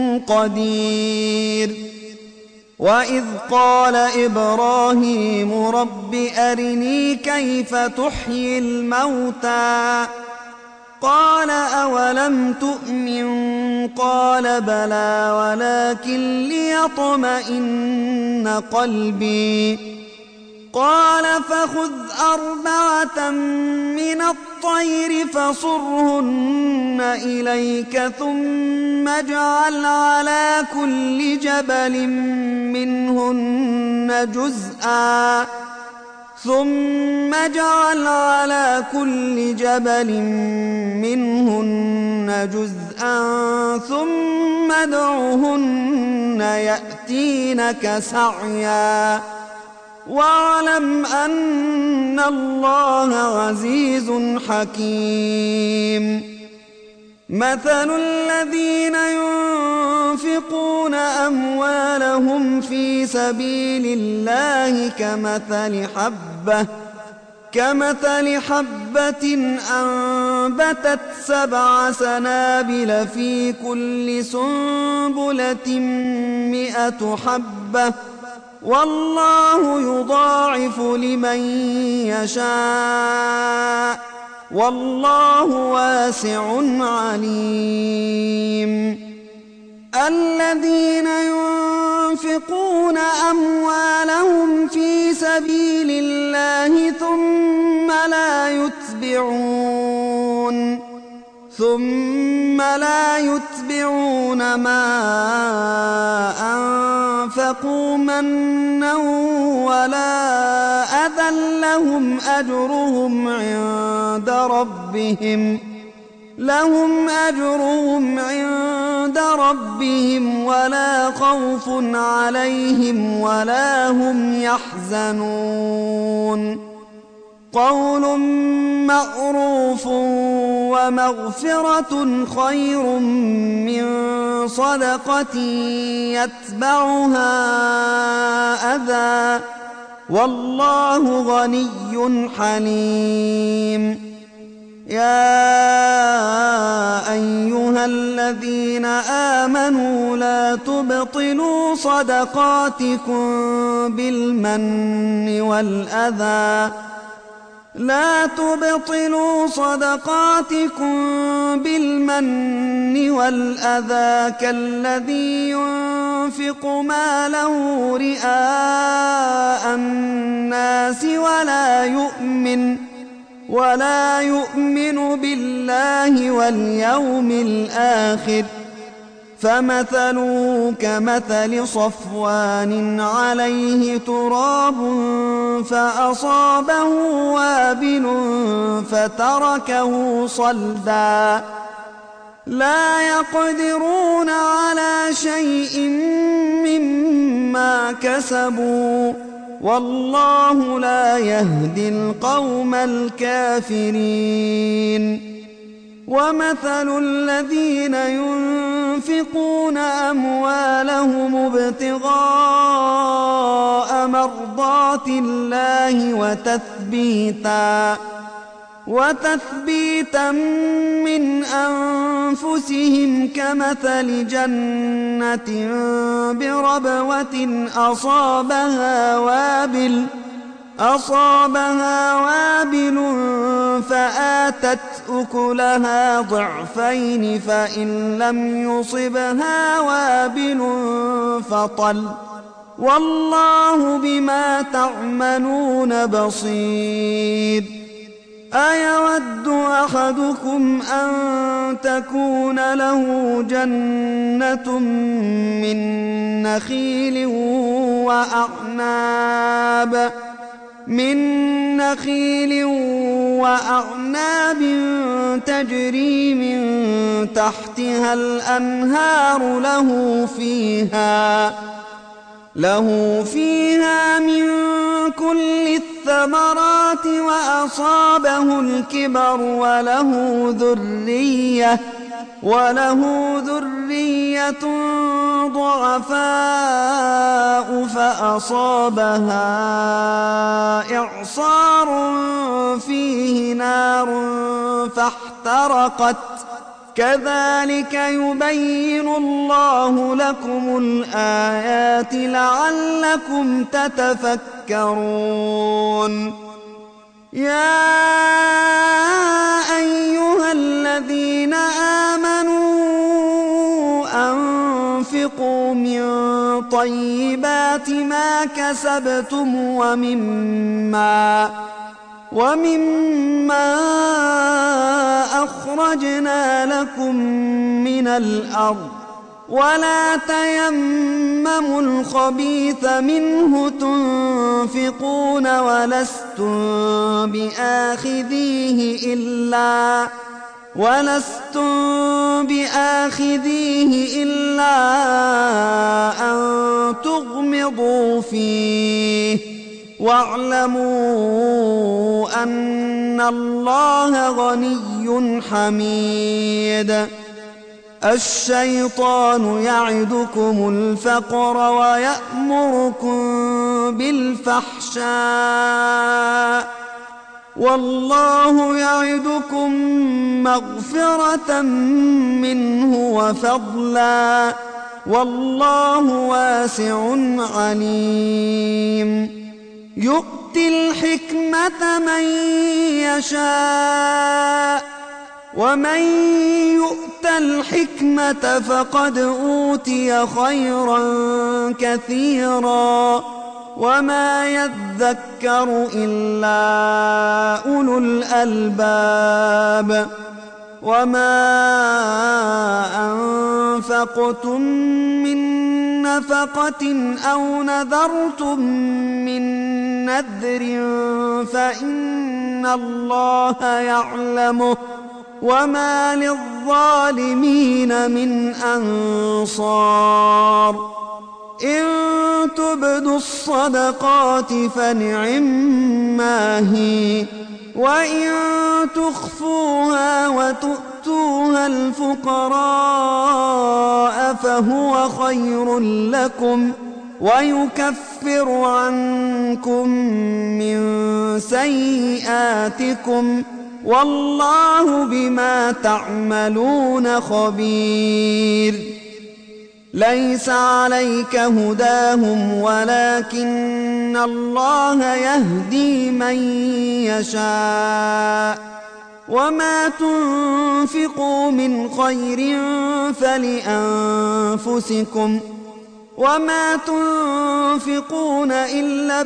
قدير وإذ قال إبراهيم رب أرني كيف تحيي الموتى قال أولم تؤمن قال بلى ولكن ليطمئن قلبي قال فخذ أربعة من الطير فصرهن إليك ثم اجعل على كل جبل منهن جزءا ثم اجعل على كل جبل منهن جزءا ثم ادعهن يأتينك سعيا واعلم أن الله عزيز حكيم مثل الذين ينفقون أموالهم في سبيل الله كمثل حبة كمثل حبة أنبتت سبع سنابل في كل سنبلة مئة حبة والله يضاعف لمن يشاء والله واسع عليم الذين ينفقون أموالهم في سبيل الله ثم لا يتبعون ثم لا يتبعون ما أنفقوا منا ولا أذى لهم أجرهم عند ربهم لهم أجرهم عند ربهم ولا خوف عليهم ولا هم يحزنون قول معروف ومغفرة خير من صدقة يتبعها أذى والله غني حليم يا أيها الذين آمنوا لا تبطلوا صدقاتكم بالمن والأذى لا تبطلوا صدقاتكم بالمن والأذى كالذي ينفق ماله رئاء الناس ولا يؤمن ولا يؤمن بالله واليوم الآخر فمثله كمثل صفوان عليه تراب فأصابه وابل فتركه صلدا لا يقدرون على شيء مما كسبوا والله لا يهدي القوم الكافرين ومثل الذين ينفقون أموالهم ابتغاء مرضات الله وتثبيتا وتثبيتا من أنفسهم كمثل جنة بربوة أصابها وابل أصابها وابل فآتت أكلها ضعفين فإن لم يصبها وابل فطل والله بما تعملون بصير أيود أحدكم أن تكون له جنة من نخيل وأعناب من نخيل وأعناب تجري من تحتها الأنهار له فيها له فيها من كل الثمرات وأصابه الكبر وله ذرية وله ذرية ضعفاء فأصابها إعصار فيه نار فاحترقت كذلك يبين الله لكم الآيات لعلكم تتفكرون يا أيها الذين آمنوا أنفقوا من طيبات ما كسبتم ومما ومما أخرجنا لكم من الأرض ولا تيمموا الخبيث منه تنفقون ولستم بآخذيه إلا ولستم بآخذيه إلا أن تغمضوا فيه واعلموا أن الله غني حميد الشيطان يعدكم الفقر ويأمركم بالفحشاء والله يعدكم مغفرة منه وفضلا والله واسع عليم يؤتي الحكمة من يشاء ومن يؤت الحكمة فقد أوتي خيرا كثيرا وما يذكر إلا أولو الألباب وما أنفقتم من نفقة أو نذرتم من نذر فإن الله يعلمه وما للظالمين من أنصار إن تبدوا الصدقات فنعما هي وإن تخفوها وتؤتوها الفقراء فهو خير لكم ويكفر عنكم من سيئاتكم والله بما تعملون خبير ليس عليك هداهم ولكن الله يهدي من يشاء وما تنفقوا من خير فلأنفسكم وما تنفقون إلا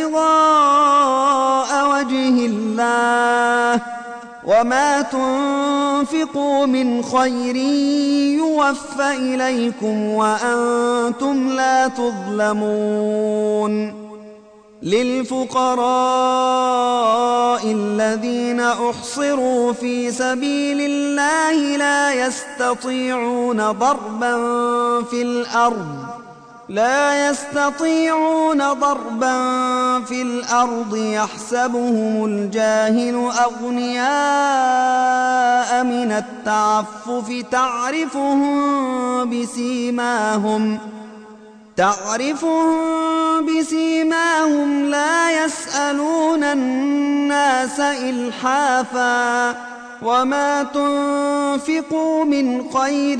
ابتغاء وجه الله وما تنفقوا من خير يوفى إليكم وأنتم لا تظلمون للفقراء الذين أحصروا في سبيل الله لا يستطيعون ضربا في الأرض لا يستطيعون ضربا في الأرض يحسبهم الجاهل أغنياء من التعفف تعرفهم بسيماهم تعرفهم بسيماهم لا يسألون الناس إلحافا وما تنفقوا من خير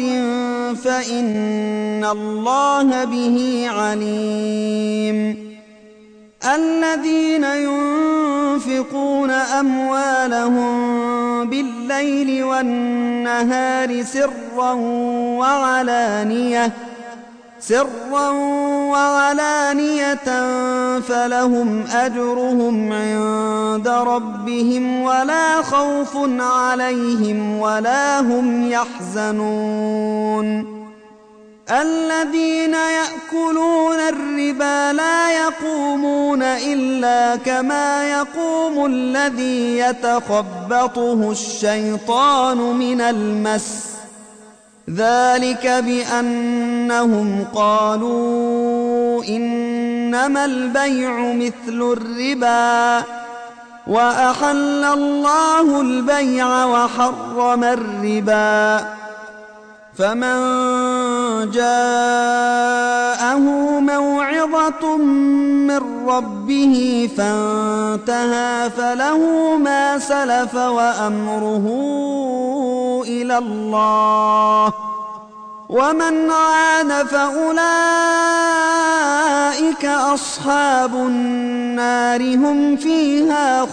فإن الله به عليم الذين ينفقون أموالهم بالليل والنهار سرا وعلانية سرا وعلانية فلهم أجرهم عند ربهم ولا خوف عليهم ولا هم يحزنون الذين يأكلون الربا لا يقومون إلا كما يقوم الذي يتخبطه الشيطان من المس ذلك بأنهم قالوا إنما البيع مثل الربا وأحل الله البيع وحرم الربا فمن جاءه موعظة من ربه فانتهى فله ما سلف وأمره إلى الله ومن عاد فأولئك أصحاب النار هم فيها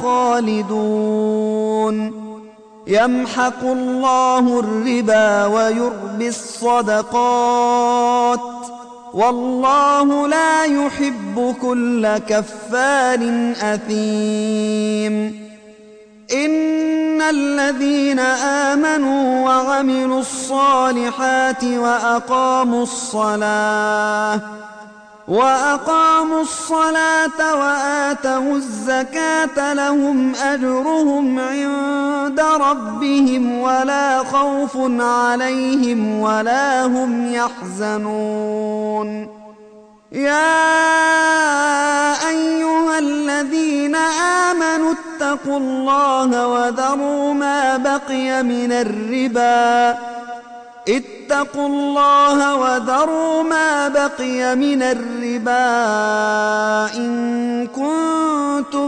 خالدون يمحق الله الربا ويربي الصدقات والله لا يحب كل كفار أثيم إن الذين آمنوا وعملوا الصالحات وأقاموا الصلاة وأقاموا الصلاة وآتوا الزكاة لهم أجرهم عند ربهم ولا خوف عليهم ولا هم يحزنون يا أيها الذين آمنوا اتقوا الله وذروا ما بقي من الربا اتقوا الله وذروا ما بقي من الربا إن كنتم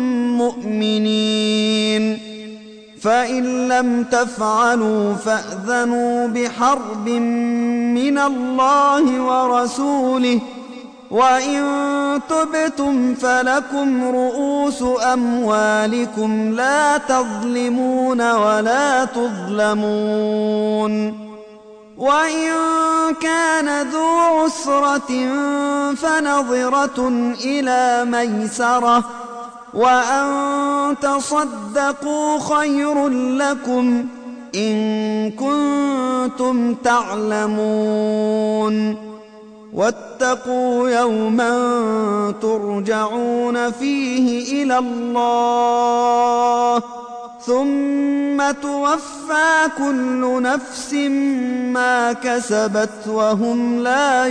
مؤمنين فإن لم تفعلوا فأذنوا بحرب من الله ورسوله وإن تبتم فلكم رؤوس أموالكم لا تظلمون ولا تظلمون وإن كان ذو عسرة فنظرة إلى ميسرة وأن تصدقوا خير لكم إن كنتم تعلمون واتقوا يوما ترجعون فيه إلى الله ثم توفى كل نفس ما كسبت وهم لا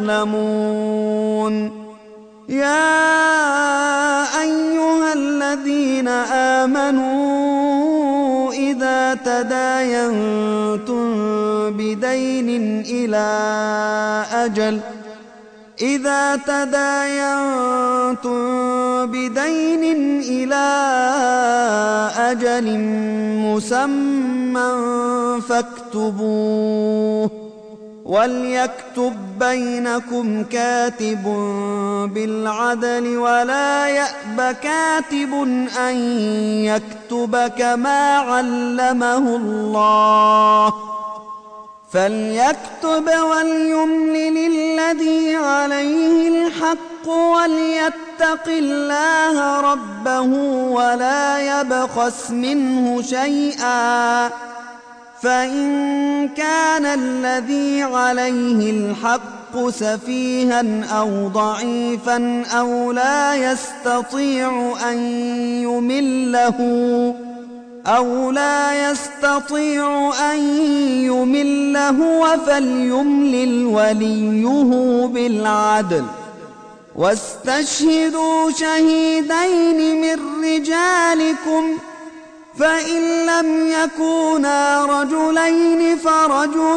يظلمون يا أيها الذين آمنوا إذا تداينتم بدين إلى أجل إذا تداينتم بدين إلى أجل مسمى فاكتبوه وليكتب بينكم كاتب بالعدل ولا يأب كاتب أن يكتب كما علمه الله فليكتب وليملل الذي عليه الحق وليتق الله ربه ولا يبخس منه شيئا فإن كان الذي عليه الحق سفيها أو ضعيفا أو لا يستطيع أن يمله أو لا يستطيع أن يمله فليملل وليه بالعدل واستشهدوا شهيدين من رجالكم فإن لم يكونا رجلين فرجل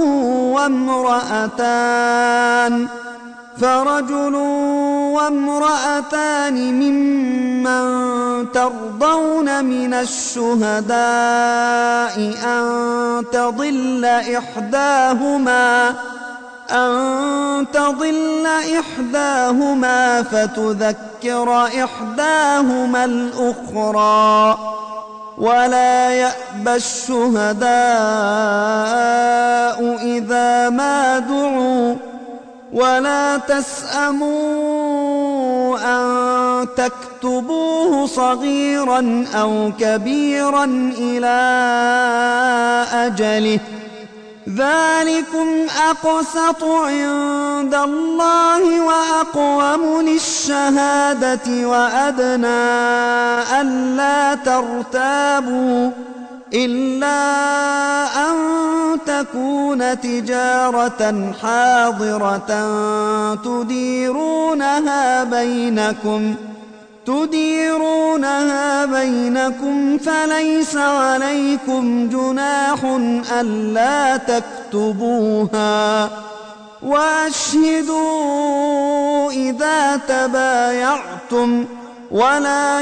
وامرأتان فرجل وامرأتان ممن ترضون من الشهداء أن تضل إحداهما أن تضل إحداهما فتذكر إحداهما الأخرى ولا يأبى الشهداء إذا ما دعوا ولا تسأموا أن تكتبوه صغيرا أو كبيرا إلى أجله ذلكم أقسط عند الله وأقوم للشهادة وأدنى ألا ترتابوا إلا أن تكون تجارة حاضرة تديرونها بينكم تديرونها بينكم فليس عليكم جناح ألا تكتبوها وأشهدوا إذا تبايعتم ولا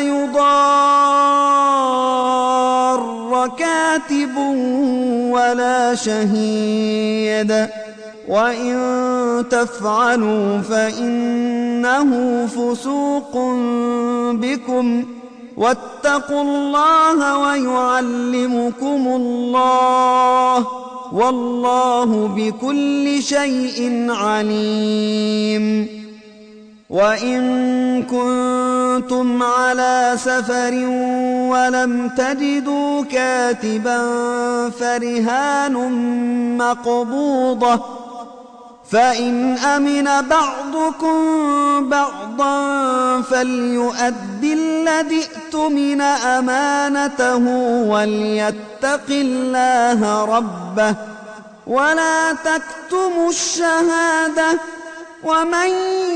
يضار كاتب ولا شهيد وإن تفعلوا فإنه فسوق بكم واتقوا الله ويعلمكم الله والله بكل شيء عليم وإن كنتم على سفر ولم تجدوا كاتبا فرهان مقبوضة فإن أمن بعضكم بعضا فليؤدي الذي اؤتمن أمانته وليتق الله ربه ولا تكتموا الشهادة ومن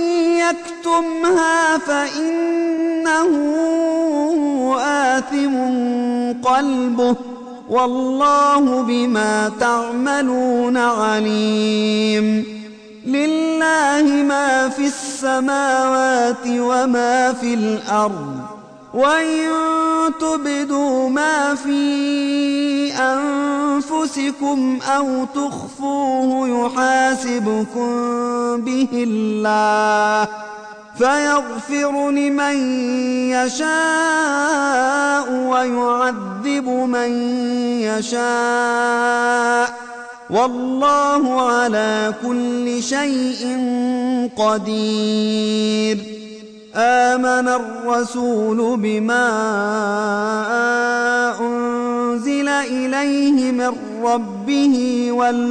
يكتمها فإنه آثم قلبه والله بما تعملون عليم لله ما في السماوات وما في الأرض وإن تبدوا ما في أنفسكم أو تخفوه يحاسبكم به الله فيغفر لمن يشاء ويعذب من يشاء والله على كل شيء قدير آمن الرسول بما أنزل إليه من ربه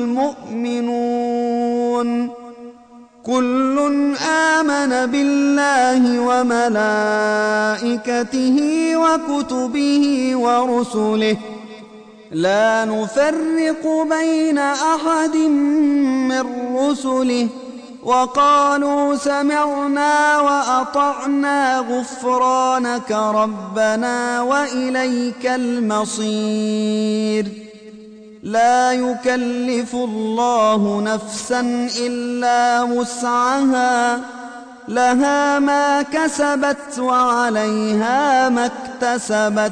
والمؤمنون كل آمن بالله وملائكته وكتبه ورسله لا نفرق بين أحد من رسله وقالوا سمعنا وأطعنا غفرانك ربنا وإليك المصير لا يكلف الله نفسا إلا وسعها لها ما كسبت وعليها ما اكتسبت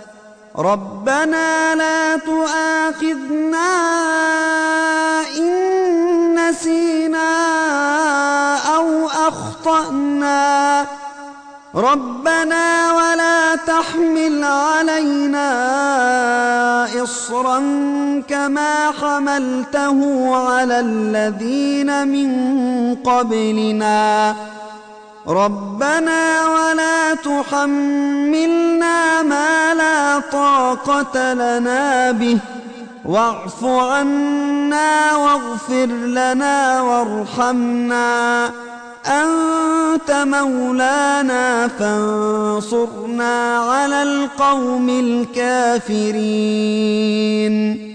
ربنا لا تؤاخذنا إن نسينا أو أخطأنا ربنا ولا تحمل علينا إصرا كما حملته على الذين من قبلنا ربنا ولا تحملنا ما لا طاقة لنا به واعف عنا واغفر لنا وارحمنا أنت مولانا فانصرنا على القوم الكافرين